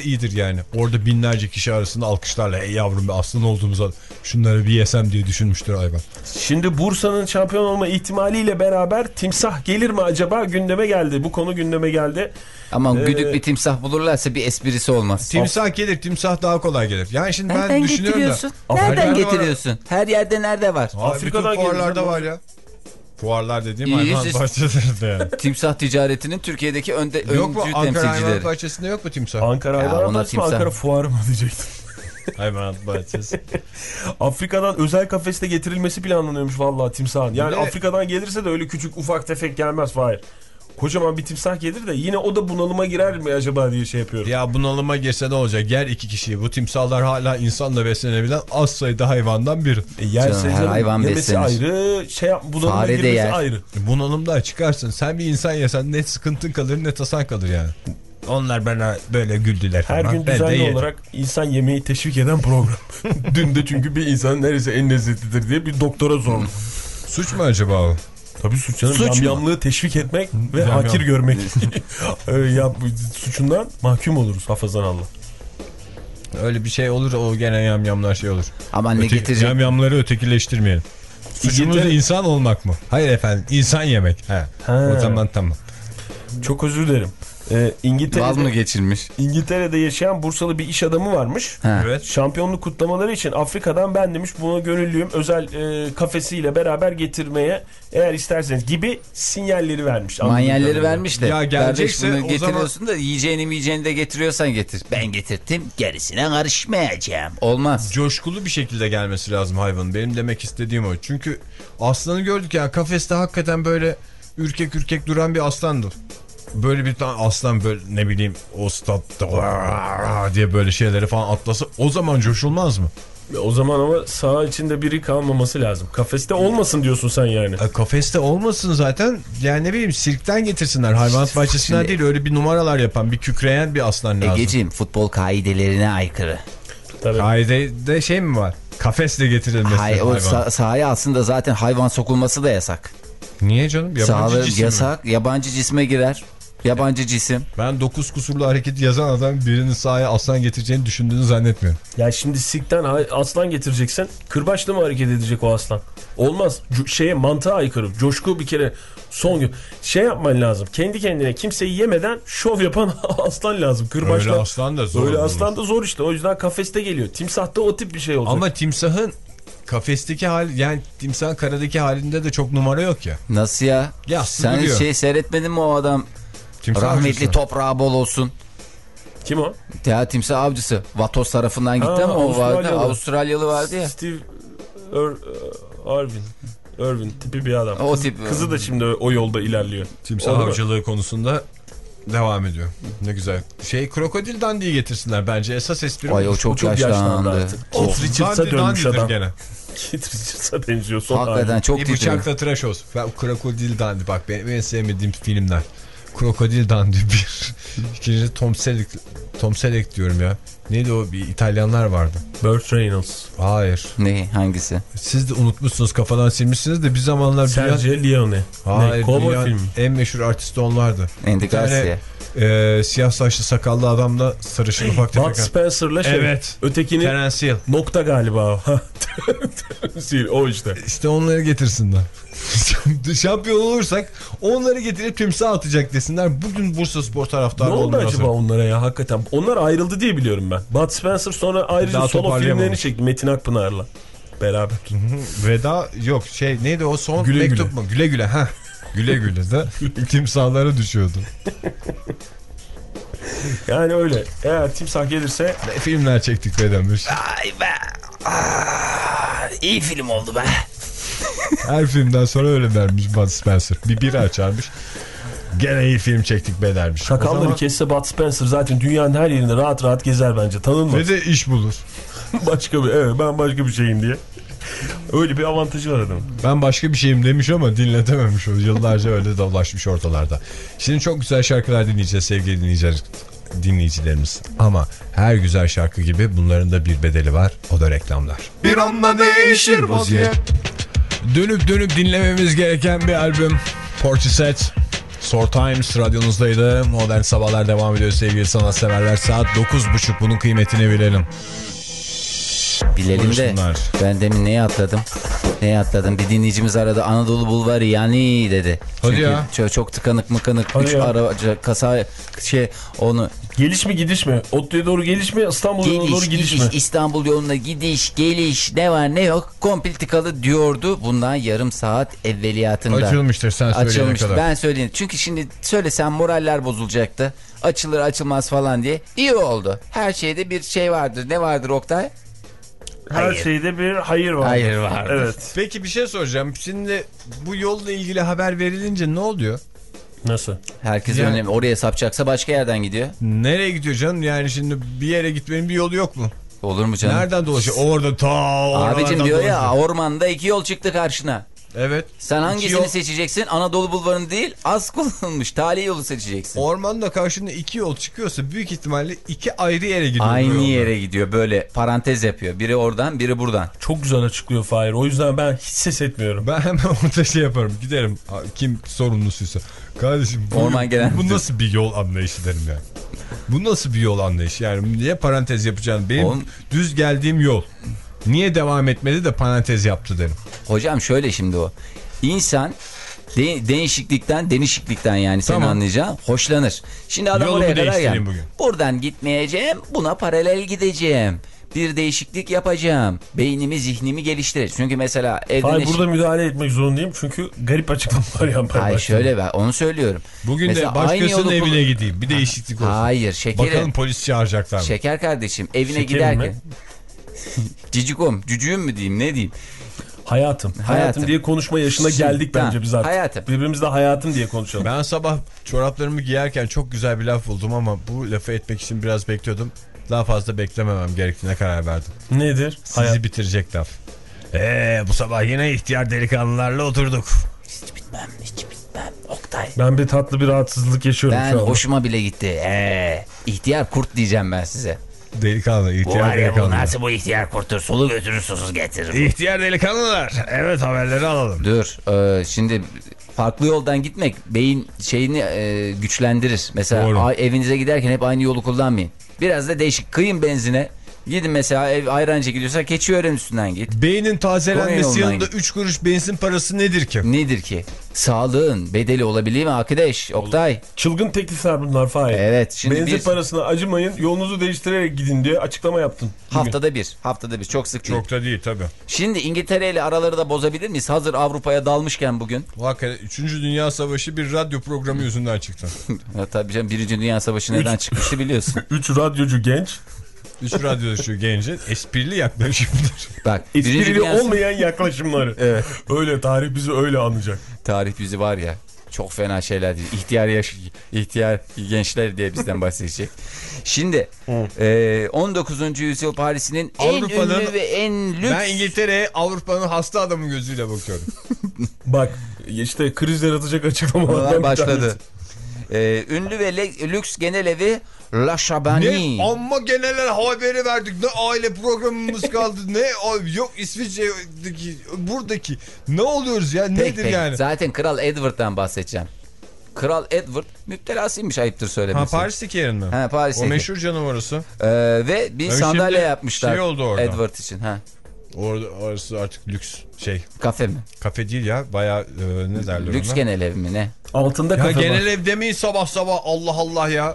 yani. Orada binlerce kişi arasında alkışlarla ey yavrum be aslan olduğumuza şunları bir yesem diye düşünmüştür hayvan. Şimdi Bursa'nın şampiyon olma ihtimaliyle beraber timsah gelir mi acaba gündeme geldi. Bu konu gündeme geldi. Aman Ee, güdük bir timsah bulurlarsa bir esprisi olmaz. Timsah gelir, timsah daha kolay gelir. Yani şimdi ben Nereden düşünüyorum getiriyorsun? da. Nereden Nerede getiriyorsun? Her yerde nerede var? Var? Afrika'dan Bütün fuarlarda gelir. var ya. Fuarlar dediğim İyi, hayvan siz- bahçelerinde yani. Timsah ticaretinin Türkiye'deki önde, Yok mu öncü Ankara Hayvanat temsilcileri. Bahçesi'nde yok mu timsah? Ankara Ya Hayvanat ona Bahçesi mi timsah. Ankara Fuarı mı diyecektim. Hayvanat Bahçesi. Afrika'dan özel kafeste getirilmesi planlanıyormuş vallahi timsahın. Yani Bir de- Afrika'dan gelirse de öyle küçük ufak tefek gelmez Fahir. Kocaman bir timsah gelir de yine o da bunalıma girer mi acaba diye şey yapıyorum. Ya bunalıma girse ne olacak? Yer iki kişiyi. Bu timsahlar hala insanla beslenebilen az sayıda hayvandan biri. E, yerse Canım, her hayvan yemesi beslenir. ayrı, şey yap, bunalıma Fare de girmesi yer. ayrı. Bunalımda çıkarsın. Sen bir insan yesen ne sıkıntın kalır ne tasan kalır yani. Onlar bana böyle güldüler. Her falan. gün Ben de düzenli yedim. olarak insan yemeği teşvik eden program. Dün de çünkü bir insan neresi en lezzetlidir diye bir doktora sormuş. Suç mu acaba o? Tabii suç canım. Suç mu? Yamyamlığı teşvik etmek ve Yamyam. hakir görmek. Öyle yap, suçundan mahkum oluruz hafızan Allah. Öyle bir şey olur o gene yamyamlar şey olur. Aman ne Öte, getirecek? yamyamları ötekileştirmeyelim. Suçumuz İngiltere- insan olmak mı? Hayır efendim insan yemek. He. Ha. O zaman tamam. Çok özür dilerim. Ee, Vaz mı İngiltere'de, geçilmiş? İngiltere'de yaşayan Bursalı bir iş adamı varmış. Ha. Evet. Şampiyonluk kutlamaları için Afrika'dan ben demiş buna gönüllüyüm. Özel e, kafesiyle beraber getirmeye eğer isterseniz gibi sinyalleri vermiş. Manyelleri vermiş de. Ya Kardeş gelecekse bunu o zaman- getiriyorsun da yiyeceğini yiyeceğini de getiriyorsan getir. Ben getirdim gerisine karışmayacağım. Olmaz. Coşkulu bir şekilde gelmesi lazım hayvanın. Benim demek istediğim o. Çünkü aslanı gördük ya kafeste hakikaten böyle ürkek ürkek duran bir aslandı. Böyle bir tane aslan böyle ne bileyim o statta diye böyle şeyleri falan atlasa o zaman coşulmaz mı? O zaman ama saha içinde biri kalmaması lazım. Kafeste olmasın diyorsun sen yani. E, kafeste olmasın zaten yani ne bileyim sirkten getirsinler hayvanat bahçesinden Şimdi- değil öyle bir numaralar yapan bir kükreyen bir aslan lazım. Egeciğim futbol kaidelerine aykırı. Tabii. Kaidede şey mi var? Kafesle getirilmesi Hay, o hayvan. sa- sahaya aslında zaten hayvan sokulması da yasak. Niye canım? Yabancı Sahaları cisim mi? yasak. Yabancı cisme girer. Yabancı cisim. Ben dokuz kusurlu hareketi yazan adam birinin sahaya aslan getireceğini düşündüğünü zannetmiyorum. Ya şimdi sikten ha- aslan getireceksin. Kırbaçla mı hareket edecek o aslan? Olmaz. Co- şeye mantığa aykırı. Coşku bir kere son gün. Şey yapman lazım. Kendi kendine kimseyi yemeden şov yapan aslan lazım. Kırbaçla. Öyle aslan da zor. Öyle olur. aslan da zor işte. O yüzden kafeste geliyor. Timsah da o tip bir şey olacak. Ama timsahın kafesteki hali yani timsahın karadaki halinde de çok numara yok ya. Nasıl ya? Yassı Sen duruyor. şey seyretmedin mi o adam? Timsah Rahmetli avcısı. toprağı bol olsun. Kim o? Ya timsah avcısı. Vatos tarafından gitti Ha, ama o vardı. Avustralyalı. Avustralyalı vardı ya. Steve Ir- Irwin. Irwin tipi bir adam. O Kız- tip- Kızı da şimdi o yolda ilerliyor. Timsah O da mı? avcılığı konusunda devam ediyor. Ne güzel. Şey krokodil dandiyi getirsinler bence esas espri. Ay o olur. çok, O çok yaşlandı yaşlandı. artık. O- Keith Richards'a Dandi dönmüş dandidir adam. gene. Keith Richards'a benziyor. Son Hakikaten hali. çok Bir titriyor. bıçakla tıraş olsun. Ben krokodil dandi bak benim en sevmediğim filmler. Krokodil dandi bir. İkinci Tom Selleck. Tom Selleck diyorum ya. Neydi o bir İtalyanlar vardı. Burt Reynolds. Hayır. Ne hangisi? Siz de unutmuşsunuz kafadan silmişsiniz de bir zamanlar dünya... Sergio Leone. Hayır, Ne? Kovboy dünyanın filmi. en meşhur artisti onlardı. Andy Bir tane, Garcia. e, siyah saçlı sakallı adamla sarışın ufak Bud tefek. Spencer'la şey. Evet. Ötekini Terence Hill. nokta galiba o. Terence Hill, o işte. İşte onları getirsinler. Şampiyon olursak onları getirip timsah atacak desinler. Bugün Bursa Spor taraftarı Ne oldu olmuyor acaba aslında. onlara ya hakikaten? Onlar ayrıldı diye biliyorum ben. Bud Spencer sonra ayrıca Daha solo toparlayamamış. filmlerini çekti Metin Akpınar'la. Beraber. Veda yok şey neydi o son Güle mektup güle. mu? Güle güle ha. Güle güle de timsahlara düşüyordu. Yani öyle. Eğer timsah gelirse Ne filmler çektik be demiş. Ay be. Aa, iyi film oldu be. Her filmden sonra öyle dermiş Bud Spencer. Bir biri açarmış. Gene iyi film çektik be dermiş. sakalları O zaman- kesse Bud Spencer zaten dünyanın her yerinde rahat rahat gezer bence. Tanınmaz. Ve de iş bulur. Başka bir evet ben başka bir şeyim diye. Öyle bir avantajı var adamın. Ben başka bir şeyim demiş ama dinletememiş o. Yıllarca öyle dolaşmış ortalarda. Şimdi çok güzel şarkılar dinleyeceğiz sevgili dinleyiciler, dinleyicilerimiz. Ama her güzel şarkı gibi bunların da bir bedeli var. O da reklamlar. Bir anda değişir vaziyet. Dönüp dönüp dinlememiz gereken bir albüm. Portishead. Short Times radyonuzdaydı. Modern Sabahlar devam ediyor sevgili sanatseverler. Saat dokuz buçuk, bunun kıymetini bilelim. Bilelim de ben demin neyi atladım? Neyi atladım? Bir dinleyicimiz aradı. Anadolu Bulvarı yani dedi. Hadi Çünkü ya. Çok, çok tıkanık mıkanık. Hadi Üç ya. aracı kasa şey onu. Geliş mi gidiş mi? Otlu'ya doğru geliş mi? İstanbul yoluna doğru Geliş, gidiş, gidiş, mi? İstanbul yoluna gidiş, geliş, ne var ne yok, komple tıkalı diyordu. Bundan yarım saat evveliyatında. Açılmıştır sen söyleyene Açılmış. kadar. Ben söyleyeyim. Çünkü şimdi söylesem moraller bozulacaktı. Açılır açılmaz falan diye. İyi oldu. Her şeyde bir şey vardır. Ne vardır Oktay? Her Hayır. şeyde bir hayır var. Hayır var. Evet. Peki bir şey soracağım. Şimdi bu yolla ilgili haber verilince ne oluyor? Nasıl? Herkes Yani- önemli. Oraya sapacaksa başka yerden gidiyor. Nereye gidiyor canım? Yani şimdi bir yere gitmenin bir yolu yok mu? Olur mu canım? Nereden dolaşıyor? Orada ta oralardan Abicim diyor ya, dolaşıyor. ormanda iki yol çıktı karşına. Evet. Sen hangisini İki yol- seçeceksin? Anadolu Bulvarı'nı değil, az kullanılmış tali yolu seçeceksin. Ormanda karşında iki yol çıkıyorsa büyük ihtimalle iki ayrı yere gidiyor. bu Aynı yolda. yere gidiyor, böyle parantez yapıyor. Biri oradan, biri buradan. Çok güzel açıklıyor Fahir. O yüzden ben hiç ses etmiyorum. Ben hemen orada şey yaparım. Giderim. Kim sorumlusuysa. Kardeşim bu, Orman Genel bu Müdürü. nasıl bir yol anlayışı derim yani. Bu nasıl bir yol anlayışı? Yani niye parantez yapacaksın? Benim Oğlum- düz geldiğim yol. Niye devam etmedi de parantez yaptı derim. Hocam şöyle şimdi o. İnsan de- değişiklikten, denişiklikten yani senin Tamam. anlayacağın hoşlanır. Şimdi adam Yolumu oraya kadar değiştireyim gel. bugün. Buradan gitmeyeceğim, buna paralel gideceğim. Bir değişiklik yapacağım. Beynimi, zihnimi geliştirir. Çünkü mesela evde Fahir ne- burada müdahale etmek zorundayım. Çünkü garip açıklamalar yapmaya Hayır başladım. şöyle ben onu söylüyorum. Bugün Mesela de aynı başkasının yolu evine kullan- gideyim. Bir değişiklik olsun. Hayır şekerim. Bakalım polis çağıracaklar mı? Şeker kardeşim evine Şekerim giderken. mi? Cicikom, cücüğüm mü diyeyim ne diyeyim. Hayatım. Hayatım. Hayatım. diye konuşma yaşına Şimdi, geldik bence ha, biz artık. hayatım. Birbirimizle hayatım diye konuşalım. Ben sabah çoraplarımı giyerken çok güzel bir laf buldum ama bu lafı etmek için biraz bekliyordum. Daha fazla beklememem gerektiğine karar verdim. Nedir? Sizi Hayat. bitirecek laf. Eee bu sabah yine ihtiyar delikanlılarla oturduk. Hiç bitmem, hiç bitmem. Oktay. Ben bir tatlı bir rahatsızlık yaşıyorum Ben şu anda. hoşuma bile gitti. Ee, ihtiyar kurt diyeceğim ben size. Delikanlı, ihtiyar delikanlı. bu ihtiyar kurttur? Solu götürür, susuz getirir. İhtiyar delikanlılar. Evet, haberleri alalım. Dur, e, şimdi farklı yoldan gitmek beyin şeyini e, güçlendirir. Mesela Doğru. a- evinize giderken hep aynı yolu kullanmayın. Biraz da değişik. Kıyın benzine. Gidin mesela ev ayrancı gidiyorsa Keçiören üstünden git. Beynin tazelenmesi Konya yanında yolundan üç kuruş benzin parası nedir ki? Nedir ki? Sağlığın bedeli olabilir mi arkadaş? Oktay. Çılgın teklifler bunlar Fahir. Evet, şimdi Benzin bir- parasına acımayın, yolunuzu değiştirerek gidin diye açıklama yaptın. bugün. Haftada bir. Haftada bir. Çok sık değil. Çok da değil tabii. Şimdi İngiltere ile araları da bozabilir miyiz? Hazır Avrupa'ya dalmışken bugün. Hakikaten üçüncü. Dünya Savaşı bir radyo programı yüzünden çıktı. Ya tabii canım, Birinci Dünya Savaşı neden çıkmıştı biliyorsun. Üç radyocu genç, Üç radyo şu gencin esprili yaklaşımıdır. Bak Birinci esprili Dünya olmayan yaklaşımları. Evet. Öyle tarih bizi öyle anlayacak. tarih bizi var ya, çok fena şeyler değil. İhtiyar yaş, ihtiyar gençler diye bizden bahsedecek. Şimdi e, on dokuzuncu yüzyıl Paris'in en Avrupa'nın- ünlü ve en lüks. Ben İngiltere'ye Avrupa'nın hasta adamı gözüyle bakıyorum. Bak işte kriz yaratacak açıklamalar Onlar başladı. E, ünlü ve le- lüks genel evi La Chabani. Ne amma geneler haberi verdik. Ne aile programımız kaldı. Ne yok İsviçre'deki buradaki. Ne oluyoruz ya? Pek, Nedir pek. yani? Zaten Kral Edward'dan bahsedeceğim. Kral Edward müptelasıymış, ayıptır Ha, söylemesi. Paris'teki yerin mi? Ha, Paris'teki. O meşhur canavarısı. Ee, ve bir Tabii sandalye şimdi yapmışlar şey oldu orada. Edward için. Ha, Orada orası artık lüks şey. kafe mi? Kafe değil ya. Bayağı e, ne derler Lüks ona? genel ev mi ne? Altında Ya kafe genel var. ev demeyin sabah sabah. Allah Allah ya.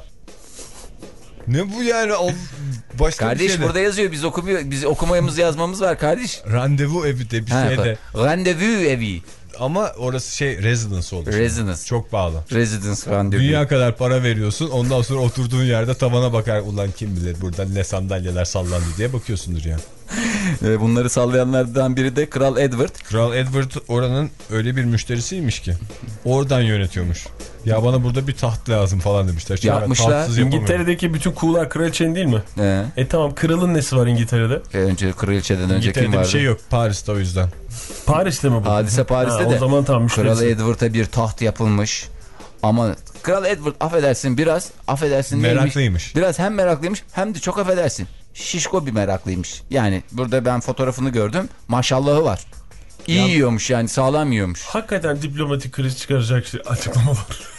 Ne bu yani? Al- Başka bir Kardeş şey de. burada yazıyor, biz okumuyor, biz okumayımız yazmamız var kardeş. Randevu evi de bir Ha, şey de. randevu evi. Ama orası şey residence olur. Residence. Çok pahalı. Residence randevu. Dünya kadar para veriyorsun. Ondan sonra oturduğun yerde tavana bakar. Ulan kim bilir burada ne sandalyeler sallandı diye bakıyorsundur ya. Ee, bunları sallayanlardan biri de Kral Edward. Kral Edward oranın öyle bir müşterisiymiş ki. Oradan yönetiyormuş. Ya bana burada bir taht lazım falan demişler. Çünkü ben Yapmışlar. tahtsız yapamıyorum. İngiltere'deki bütün kuğular kraliçenin değil mi? Ee, E tamam, kralın nesi var İngiltere'de? önce kraliçeden önce kim İngiltere'de vardı? bir şey yok. Paris'te o yüzden. Paris'te mi bu? Hadise Paris'te Ha, de. O zaman tamam, Kral müşterisi. Edward'a bir taht yapılmış. Ama Kral Edward affedersin biraz affedersin neymiş? Meraklıymış. Biraz hem meraklıymış hem de çok affedersin. Şişko bir meraklıymış. Yani burada ben fotoğrafını gördüm. Maşallahı var. İyi Ya- yiyormuş yani, sağlam yiyormuş. Hakikaten diplomatik kriz çıkaracak şey, açıklama var.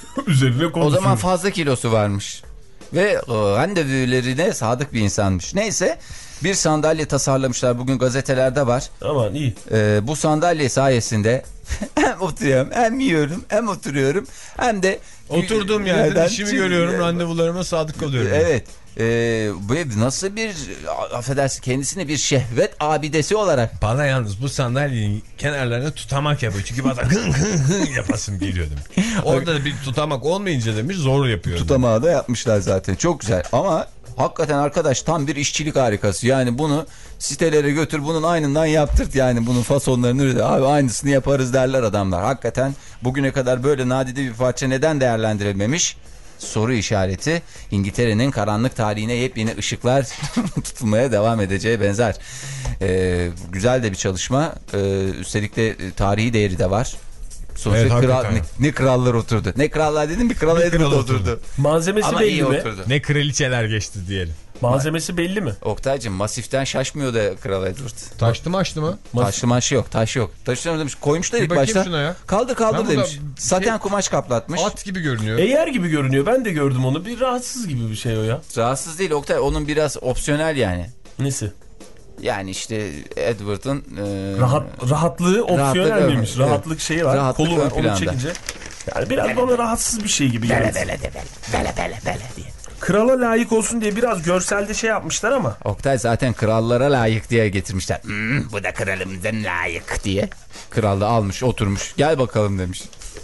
Üzerine konuşuyor. O zaman fazla kilosu varmış. Ve e, randevularına sadık bir insanmış. Neyse bir sandalye tasarlamışlar. Bugün gazetelerde var. Aman iyi. E, bu sandalye sayesinde hem oturuyorum hem yiyorum hem oturuyorum hem de Oturduğum yerden işimi görüyorum, randevularıma sadık kalıyorum. Evet. Ee, bu ev nasıl bir, affedersin, kendisine bir şehvet abidesi olarak. Bana yalnız bu sandalyenin kenarlarına tutamak yapıyor. Çünkü bazen hın hın hın yapasım geliyor demiş. Orada da bir tutamak olmayınca demiş zor yapıyorum. Tutamağı da yapmışlar zaten. Çok güzel ama hakikaten arkadaş tam bir işçilik harikası. Yani bunu sitelere götür, bunun aynından yaptırt, yani bunun fasonlarını abi aynısını yaparız derler adamlar. Hakikaten bugüne kadar böyle nadide bir parça neden değerlendirilmemiş? Soru işareti. İngiltere'nin karanlık tarihine yepyeni ışıklar tutulmaya devam edeceği benzer. Ee, güzel de bir çalışma. Ee, üstelik de tarihi değeri de var. Sonuçta Evet, kral, ne, ne krallar oturdu. Ne krallar dedim, bir kral Edward oturdu. oturdu. Malzemesi Ama belli iyi mi? oturdu. Ne kraliçeler geçti diyelim. Malzemesi belli mi? Oktay'cığım masiften şaşmıyor da Kral Edward. Taşlı mı açtı mı? Taşlı maşı yok, taş yok. Taşlı demiş, koymuşlar Bir ilk bakayım başta. şuna ya. Kaldır kaldır Ben demiş. burada Saten şey- kumaş kaplatmış. At gibi görünüyor. Eğer gibi görünüyor. Ben de gördüm onu. Bir rahatsız gibi bir şey o ya. Rahatsız değil Oktay, onun biraz opsiyonel yani. Nesi? Yani işte Edward'ın... E, Rahat, rahatlığı opsiyonel Rahatlık, miymiş? evet. Rahatlık şeyi var. Rahatlık Kolu var ön onu planda. çekince. Yani biraz bana rahatsız bir şey gibi geldi. Bele bele de bele, bele bele bele diye. Krala layık olsun diye biraz görselde şey yapmışlar ama. Oktay zaten krallara layık diye getirmişler. Hmm, bu da kralımızdan layık diye. Kral da almış oturmuş. Gel bakalım demiş.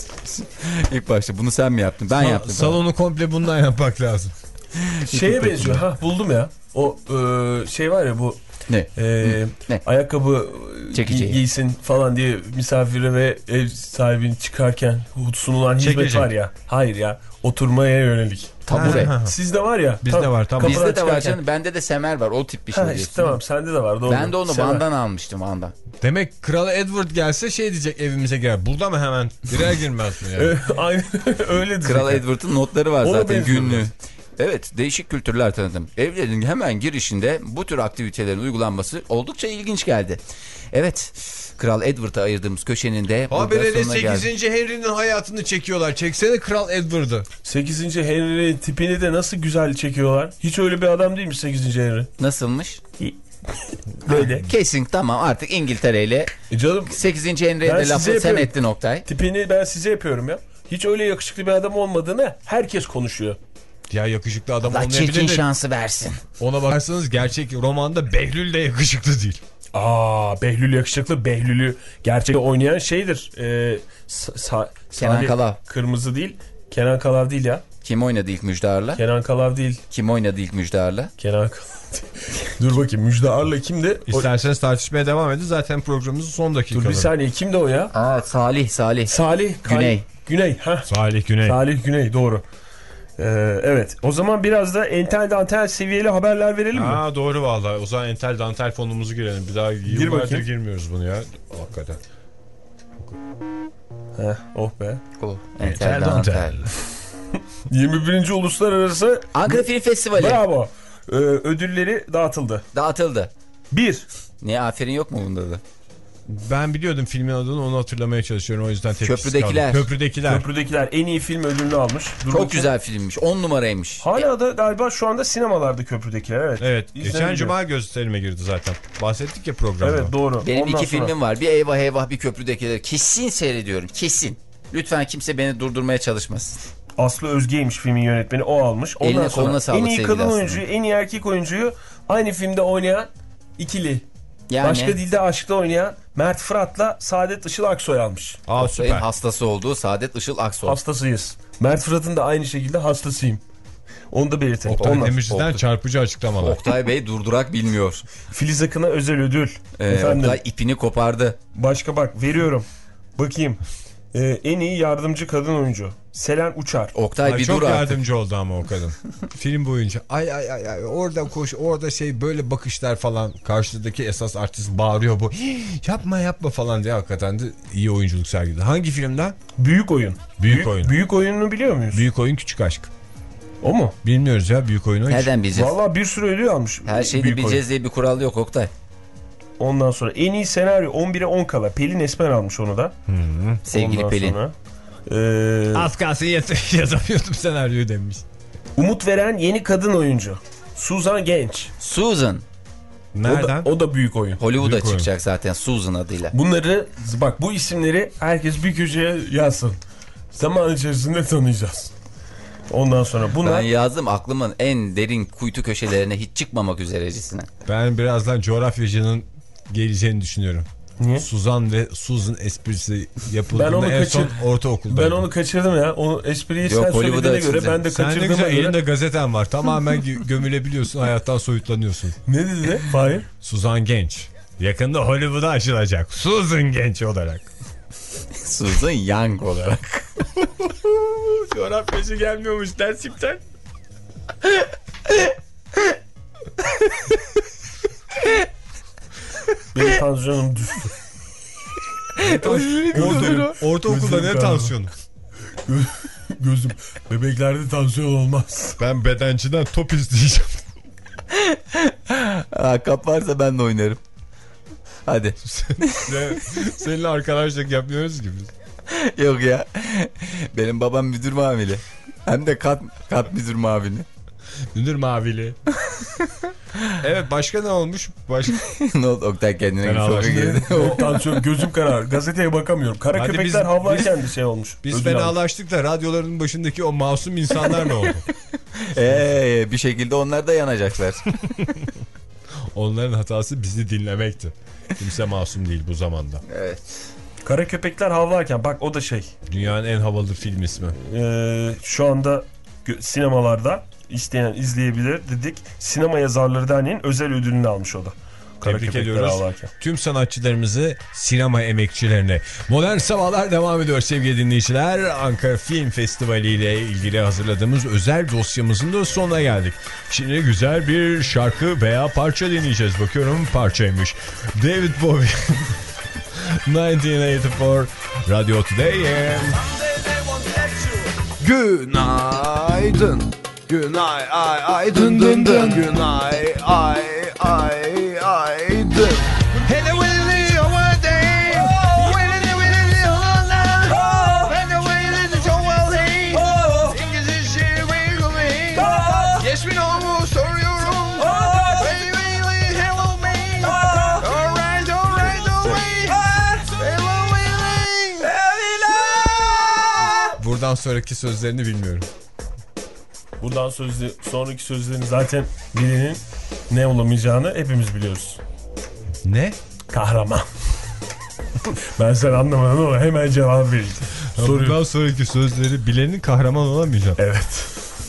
İlk başta bunu sen mi yaptın? Ben Sa- yaptım. Salonu komple bundan yapmak lazım. Şeye benziyor. Ha buldum ya. O e, şey var ya bu Ne? e, Ne? ayakkabı Çekici. gi- giysin falan diye misafire ve ev sahibini çıkarken sunulan hizmet Çekici. var ya. Hayır ya. Oturmaya yönelik. Tabure. Sizde var ya. Bizde tam var, tamam. kapıdan Bizde de var çıkarken. canım. Bende de semer var. O tip bir şey Ha, diyorsun. işte tamam sende de var doğru. Ben de onu Semer. Van'dan almıştım Van'dan. Demek Kral Edward gelse şey diyecek, evimize girer. Burada mı hemen? Girer girmez mi yani? Aynen öyle diyecek. Kral Edward'ın notları var Ona zaten benziyor günlüğü. biraz. Evet, değişik kültürler tanıdım. Evlerin hemen girişinde bu tür aktivitelerin uygulanması oldukça ilginç geldi. Evet, Kral Edward'a ayırdığımız köşenin de burada Habire sonuna geldi. sekizinci Henry'nin hayatını çekiyorlar. Çeksene Kral Edward'ı. sekizinci Henry tipini de nasıl güzel çekiyorlar. Hiç öyle bir adam değilmiş sekizinci Henry. Nasılmış? Böyle. Kesin, tamam, artık İngiltere ile E canım sekizinci Henry'e Ben de size lafı sen yapıyorum. ettin Oktay. tipini ben size yapıyorum ya. Hiç öyle yakışıklı bir adam olmadığını herkes konuşuyor. Ya yakışıklı adam Allah olmayabilir çirkin de şansı versin. ona bakarsanız gerçek romanda Behlül de yakışıklı değil. Aa Behlül yakışıklı. Behlül'ü gerçekten oynayan şeydir. Ee, sa- sa- Kenan Salih- Kalav. Kırmızı değil. Kenan Kalav değil ya. Kim oynadı ilk Müjdar'la? Kenan Kalav değil. Kim oynadı ilk Müjdar'la? Kenan Kalav değil. Dur bakayım Müjde Ar'la kimdi? O- İsterseniz tartışmaya devam edin. Zaten programımızın son dakikaları. Dur bir saniye kimdi o ya? Aa, Salih, Salih. Salih Kay- Güney. Güney. Ha. Salih Güney. Salih Güney doğru. Ee, evet. O zaman biraz da entel dantel seviyeli haberler verelim mi? Aa doğru vallahi. O zaman entel dantel fonumuzu girelim. Bir daha yıllardır bakayım. girmiyoruz bunu ya. Hakikaten. Heh, oh be. Oh, Entel entel dantel. dantel. yirmi birinci Uluslararası Ankara Film Festivali bravo. Ee, ödülleri dağıtıldı. dağıtıldı. Bir. Niye, aferin yok mu bunda da? Ben biliyordum filmin adını, onu hatırlamaya çalışıyorum. O yüzden tepkisiz Köprüdekiler. kaldım. Köprüdekiler. Köprüdekiler en iyi film ödülünü almış. Dur Çok bakayım. güzel filmmiş. on numaraymış. Hala da galiba şu anda sinemalarda Köprüdekiler. Evet. Evet. Geçen İzlenebiliyor. cuma gösterime girdi zaten. Bahsettik ya programda. Evet doğru. Benim Ondan iki sonra- filmim var. Bir Eyvah Eyvah, bir Köprüdekiler. Kesin seyrediyorum. Kesin. Lütfen kimse beni durdurmaya çalışmasın. Aslı Özge'ymiş filmin yönetmeni. O almış. Ondan Eline sonra koluna sağlık en iyi sevgili kadın Aslı. oyuncuyu, en iyi erkek oyuncuyu aynı filmde oynayan ikili. Yani Başka dilde aşkta oynayan Mert Fırat'la Saadet Işıl Aksoy almış. Aa Oktay'ın süper. hastası olduğu Saadet Işıl Aksoy. Hastasıyız. Mert Fırat'ın da aynı şekilde hastasıyım. Onu da belirtelim. Oktay Ondan- Demirci'den Oktay. çarpıcı açıklamalar. Oktay Bey durdurak bilmiyor. Filiz Akın'a özel ödül. Ee, Efendim Oktay ipini kopardı. başka bak veriyorum. Bakayım. Ee, en iyi yardımcı kadın oyuncu. Selen Uçar. Oktay Ay, bir çok dur artık. yardımcı oldu ama o kadın. Film boyunca ay ay ay ay orada koş, orada şey, böyle bakışlar falan, karşıdaki esas artist bağırıyor bu. yapma yapma falan diye, hakikaten de iyi oyunculuk sergiledi. Hangi filmden? Büyük oyun. Büyük oyun. Büyük oyununu biliyor muyuz? Büyük oyun, küçük aşk. O mu? Bilmiyoruz ya büyük oyunu. hiç. Nereden bileceğiz? Vallahi bir sürü ödül almış. Her şeyi Büyük bileceğiz diye bir kural yok Oktay. Ondan sonra en iyi senaryo on bire on kala. Pelin Esmer almış onu da. Sevgili Ondan Pelin. sonra Ee, Az kalsın yazamıyordum senaryoyu demiş. Umut veren yeni kadın oyuncu. Susan Genç. Susan. Nereden? O da, o da büyük oyun. Hollywood'a Büyük oyun. çıkacak zaten Susan adıyla. Bunları bak, bu isimleri herkes bir köşeye yazsın. Zaman içerisinde tanıyacağız. Ondan sonra bunlar... Ben yazdım aklımın en derin kuytu köşelerine hiç çıkmamak üzerecisine. Ben birazdan coğrafyacının geleceğini düşünüyorum. Niye? Suzan ve Susan esprisi yapıldığında Ben onu en son kaçır- ortaokuldaydım. Ben onu kaçırdım ya. O espriyi Yok, sen Hollywood'a söylediğine göre açılacak. ben de Sen ne kaçırdığıma güzel göre... elinde gazeten var. Tamamen gö- gömülebiliyorsun. Hayattan soyutlanıyorsun. Ne dedi? Hayır. Suzan Genç. Yakında Hollywood'a açılacak. Susan Genç olarak. Susan Young olarak. Coğrafyacı gelmiyormuş ders iptal. Benim tansiyonum düştü. Orta, ortaokulda Gözüm ne kandı. tansiyonu? Gözüm. Bebeklerde tansiyon olmaz. Ben bedenciden top isteyeceğim. Aa, kap varsa ben de oynarım. Hadi. Seninle arkadaşlık yapmıyoruz ki biz. Yok ya. Benim babam müdür mavili. Hem de kat, kat müdür mavili. Müdür mavili. Evet, başka ne olmuş? Başka... Ne oldu Oktay, kendine Ben şoka ağlaştım. girdi. Yok, tansiyon, gözüm karar. Gazeteye bakamıyorum. Kara Hadi köpekler biz- havlarken de şey olmuş. Biz Ödül almış. fenalaştık da radyoların başındaki o masum insanlar ne oldu? Eee bir şekilde onlar da yanacaklar. Onların hatası bizi dinlemekti. Kimse masum değil bu zamanda. Evet. Kara köpekler havlarken, bak o da şey. Dünyanın en havalı film ismi. Ee, şu anda gö- sinemalarda isteyen izleyebilir dedik. Sinema Yazarları Derneği'nin özel ödülünü almış o da. Kara Tebrik köpekler ediyoruz. havlarken. Tüm sanatçılarımızı, sinema emekçilerine. Modern Sabahlar devam ediyor sevgili dinleyiciler. Ankara Film Festivali ile ilgili hazırladığımız özel dosyamızın da sonuna geldik. Şimdi güzel bir şarkı veya parça dinleyeceğiz. Bakıyorum parçaymış. David Bowie. bin dokuz yüz seksen dört Radio Today. Günaydın. Günay ay ay dın dın dın. Günay ay ay ay dın. Buradan sonraki sözlerini bilmiyorum. Buradan sözlü, sonraki sözlerin zaten birinin ne olamayacağını hepimiz biliyoruz. Ne? Kahraman. Ben sen anlamadın ama hemen cevap vereceğim. Buradan sonraki sözleri bilenin kahraman olamayacağım. Evet.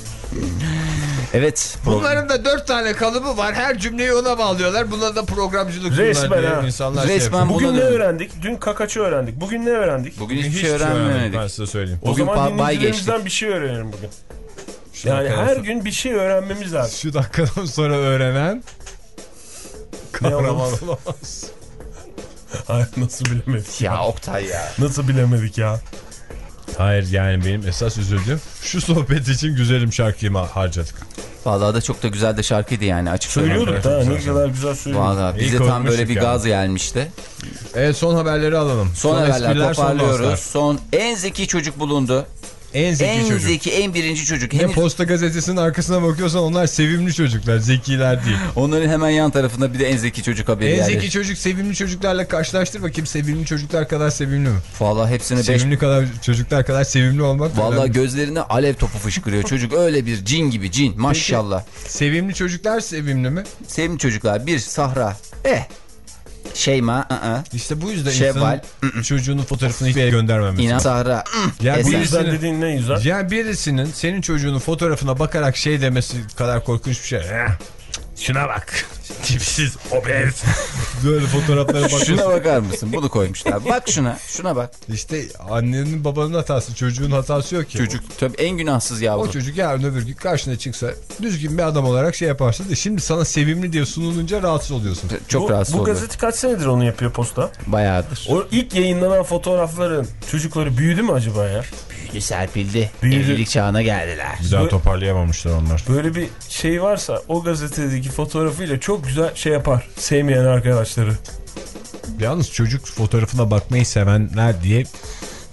Evet. Bunların da dört tane kalıbı var. Her cümleyi ona bağlıyorlar. Buna da programcılık Resmen diyorlar diye ha. insanlar Resmen şey yapıyor. Bugün buna ne dönün. öğrendik? Dün kakaçı öğrendik. Bugün ne öğrendik? Bugün hiçbir Hiç şey öğrenmedik. Ben size söyleyeyim. O Bugün zaman pa- bay dinleyicilerimizden bir şey öğrenelim bugün. Şu Yani dakikadan her sonra- gün bir şey öğrenmemiz lazım. Şu dakikadan sonra öğrenen kahraman olur? olamaz. Ay, nasıl bilemedik ya? Ya Oktay ya. Nasıl bilemedik ya? Hayır, yani benim esas üzüldüğüm şu sohbet için güzelim şarkıyı ma- harcadık. Vallahi da çok da güzel de şarkıydı yani, açık söyleyeyim. Söylüyorduk da Evet, ne güzel. kadar güzel söylüyorduk. Vallahi İyi bize tam korkmuştuk böyle bir yani. gaz gelmişti. Evet, son haberleri alalım. Son haberler espriler, son toparlıyoruz. danslar. Son en zeki çocuk bulundu. En zeki en çocuk. zeki, en birinci çocuk. Ne Henüz Posta Gazetesi'nin arkasına bakıyorsan onlar sevimli çocuklar, zekiler değil. onların hemen yan tarafında bir de en zeki çocuk haberi En geldi. zeki çocuk sevimli çocuklarla karşılaştır bakayım, sevimli çocuklar kadar sevimli mi? Vallahi hepsine beş. Sevimli kadar çocuklar kadar sevimli olmak. Vallahi önemli. gözlerine alev topu fışkırıyor. Çocuk öyle bir cin gibi cin. Maşallah. Sevimli çocuklar sevimli mi? Sevimli çocuklar. Bir Sahra. Eh. Şeyma. ı-ı. İşte bu yüzden Şevval. insanın çocuğunun fotoğrafını hiçbir yere göndermemesi. İnan Sahra. Yani Bu Esen. yüzden birisinin, dediğin ne yüzden? yani birisinin senin çocuğunun fotoğrafına bakarak şey demesi kadar korkunç bir şey. Eh, şuna bak. Tipsiz, obez. Böyle fotoğraflara bak. Şuna bakar mısın? Bunu koymuşlar. Bak şuna. Şuna bak. İşte annenin babanın hatası, çocuğun hatası yok ki. Çocuk tabii en günahsız O yavru. çocuk yarın öbür gün karşına çıksa düzgün bir adam olarak şey yaparsın da şimdi sana sevimli diye sunulunca rahatsız oluyorsun. Çok bu, rahatsız Bu oldu. gazete kaç senedir onu yapıyor Posta? Bayağıdır. O ilk yayınlanan fotoğrafların çocukları büyüdü mü acaba ya? Büyüdü serpildi. Büyüdü. Evlilik çağına geldiler. Güzel toparlayamamışlar onlar. Böyle bir şey varsa o gazetedeki fotoğrafıyla çok güzel şey yapar. Sevmeyen arkadaşları. Yalnız çocuk fotoğrafına bakmayı sevenler diye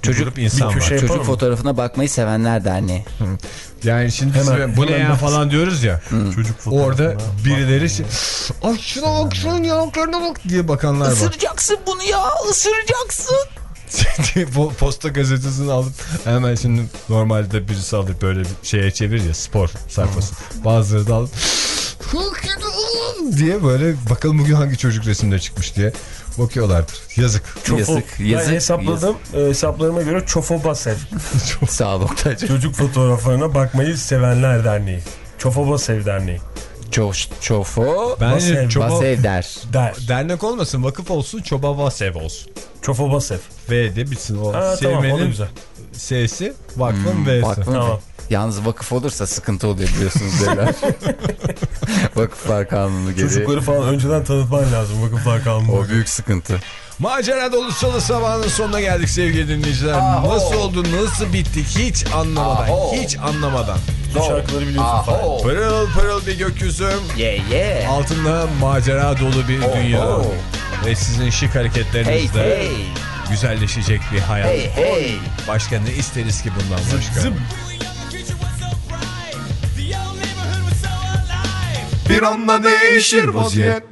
Çocuk insan bir var. köşe- Çocuk yapalım. fotoğrafına bakmayı sevenler derneği. Yani şimdi biz Hemen- bu ne hemen ya bak- falan diyoruz ya. Çocuk Orada fotoğrafına birileri şey, ay şuna bak şunun yanaklarına bak diye bakanlar var. Isıracaksın bunu ya, ısıracaksın. Po- Posta gazetesini alıp hemen şimdi normalde birisi alıp böyle bir şeye çevirir ya, spor sayfası. Bazıları da alıp diye böyle bakalım bugün hangi çocuk resimde çıkmış diye bakıyorlardır. Yazık. Çofo- Yazık, yazık, Ben hesapladım. E, hesaplarıma göre Çofobasev. Sağ ol Oktay'cığım. Çocuk fotoğraflarına bakmayı sevenler derneği. Çofobasev derneği. Çoş, çofo, Bence Basev, çoba, basev der. Der. dernek olmasın, vakıf olsun, çoba vasev olsun. Çofobasev. V de bitsin o. Ha, tamam, o da Sevmenin güzel. S'si, vakfın V'si. Vakfın- Tamam. Yalnız vakıf olursa sıkıntı oluyor biliyorsunuz beyler. Vakıflar kanunu gereği. Çocukları falan önceden tanıtman lazım vakıflar kanunu. O büyük sıkıntı. Macera dolu salı sabahının sonuna geldik sevgili dinleyiciler. Aho. Nasıl oldu, nasıl bittik hiç anlamadan, Aho. hiç anlamadan. Bu şarkıları biliyorsun Aho. falan. Pırıl pırıl bir gökyüzü, Yeah yeah. altında macera dolu bir dünya Oho. ve sizin şık hareketlerinizle Hey hey. güzelleşecek bir hayat. Hey hey. Başka ne isteriz ki bundan başka? Zıp. Bir anda değişir vaziyet.